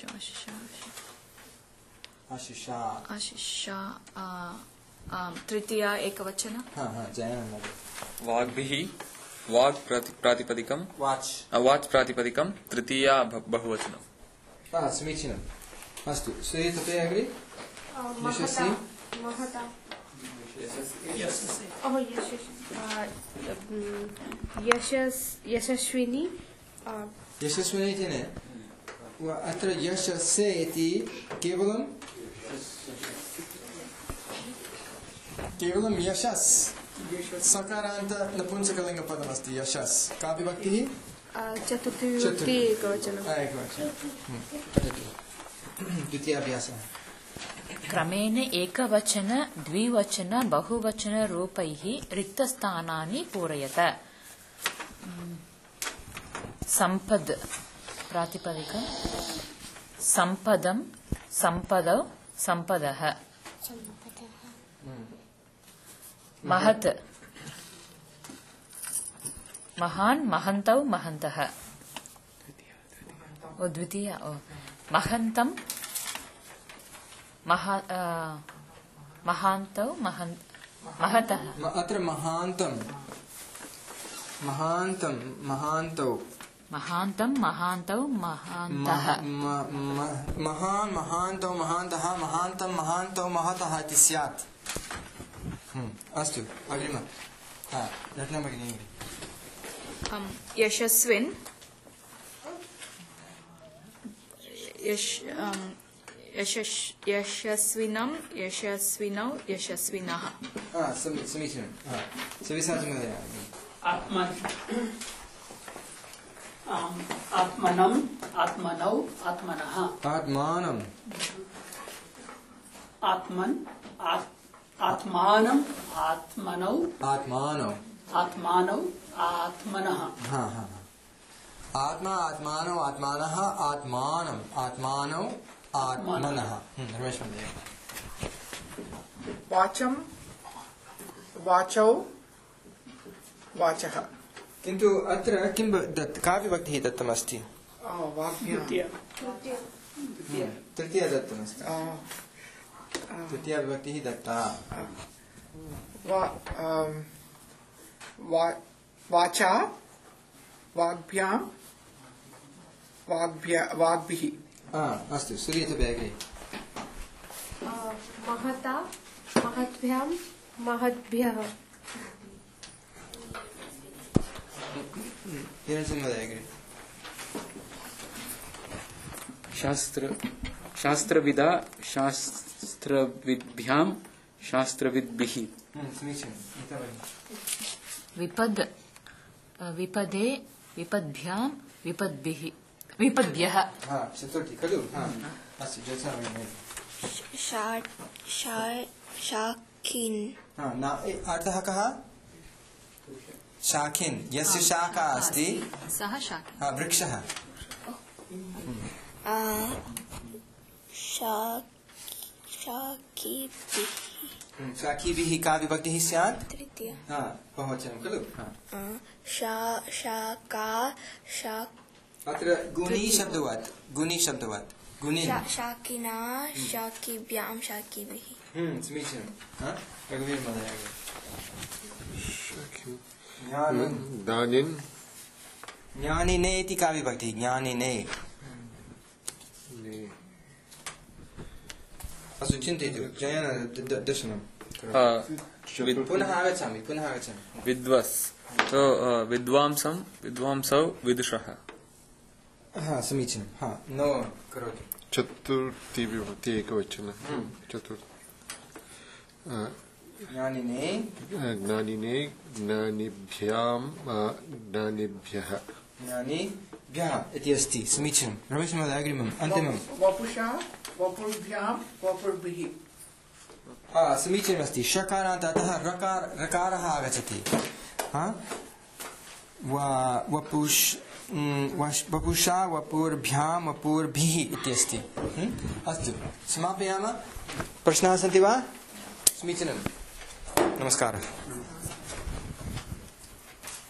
Speaker 1: आशिषा
Speaker 3: आशिषा तृतीया एकवचन
Speaker 1: हाँ हाँ जयनं
Speaker 8: वाग्भिः वाग् प्रातिपदिकं वाच् प्रातिपदिकं तृतीया बहुवचनं
Speaker 1: समीचीनम् अस्तु श्रूयते अग्रे यशस्वी
Speaker 4: महता यशस्विनी
Speaker 1: यशस्विनी इति न अत्र यशस्से इति केवलं यशस् सकारान्त नपुंसकलिङ्गपदमस्ति यशस् का विभक्तिः
Speaker 4: चतुर्थी विभक्ति एकवचनम्
Speaker 1: द्वितीयाभ्यासः
Speaker 10: क्रमेण एकवचन द्विवचन बहुवचन रूपैः रिक्तस्थानानि पूरयत सम्पद प्रातिपदिकं सम्पदं सम्पदौ सम्पदः महत् महान् महन्तौ महन्तः द्वितीया महन्तं महान्तौ महतः
Speaker 1: अत्र महान्तं महान्तौ
Speaker 10: महान्तौ महान्तः
Speaker 1: महान् महान्तौ महान्तः महान्तं महान्तौ महतः इति स्यात् अस्तु अग्रिम रत्ना भगिनी
Speaker 3: यशस्विन् यशस्विनं यशस्विनौ यशस्विनः
Speaker 1: समीचीनं सविसाचमहोदय
Speaker 2: आत्मनम् आत्मनौ आत्मनः
Speaker 1: आत्मानं
Speaker 2: आत्मन् आत्मानम् आत्मनौ
Speaker 1: आत्मानौ
Speaker 2: आत्मानौ आत्मनः
Speaker 1: हाँ हाँ आत्मा आत्मानौ आत्मानः आत्मानम् आत्मानौ आत्मनः रमेश महोदय
Speaker 7: वाचं वाचौ वाचः
Speaker 1: किन्तु अत्र किं का विभक्तिः दत्तमस्ति तृतीया दत्तमस्ति तृतीया विभक्तिः दत्ता
Speaker 7: वाचा वाग्भ्यां वाग्भिः
Speaker 1: अस्तु श्रूयते अग्रे
Speaker 4: महता महद्भ्यां महद्भ्यः
Speaker 6: शास्त्रविदा शास्त्रविद्भ्यां शास्त्रविद्भिः
Speaker 10: विपद विपदे विपद्भ्यां विपद्भिः विपद्भ्यः
Speaker 1: चतुर्थी खलु
Speaker 9: शाखिन्
Speaker 1: अर्थः कः शाखिन् यस्य शाखा अस्ति
Speaker 3: सः शाखिन्
Speaker 1: वृक्षः शाखिभिः का विभक्तिः स्यात्
Speaker 9: तृतीया
Speaker 1: बहुवचनं खलु
Speaker 9: शाखा
Speaker 1: अत्र गुणी शब्दवत् गुणी
Speaker 9: शाकिना शाकिभ्यां शाकिभिः
Speaker 1: समीचीनं रघुवीर महोदय ज्ञानिने इति का विभक्तिः ज्ञानिने अस्तु चिन्तयतु दर्शनं पुनः आगच्छामि
Speaker 8: विद्वस् तो विद्वांसौ विदुषः
Speaker 1: समीचीनं न करोतु
Speaker 5: चतुर्थी विभक्ति एकवचन
Speaker 1: ज्ञानिने
Speaker 5: ज्ञानिभ्यां ज्ञानिभ्यः
Speaker 1: ज्ञानिभ्यः इति अस्ति समीचीनं रमेश महोदय अग्रिमम् अन्तिमं
Speaker 7: वपुषा वपुर्भ्यां वपुर्भिः
Speaker 1: समीचीनमस्ति षकारान्त अतः रकारः आगच्छति वपुषा वपुर्भ्यां वपुर्भिः इति अस्ति। अस्तु समापयामः। प्रश्नाः सन्ति वा? समीचीनं। नमस्कारः।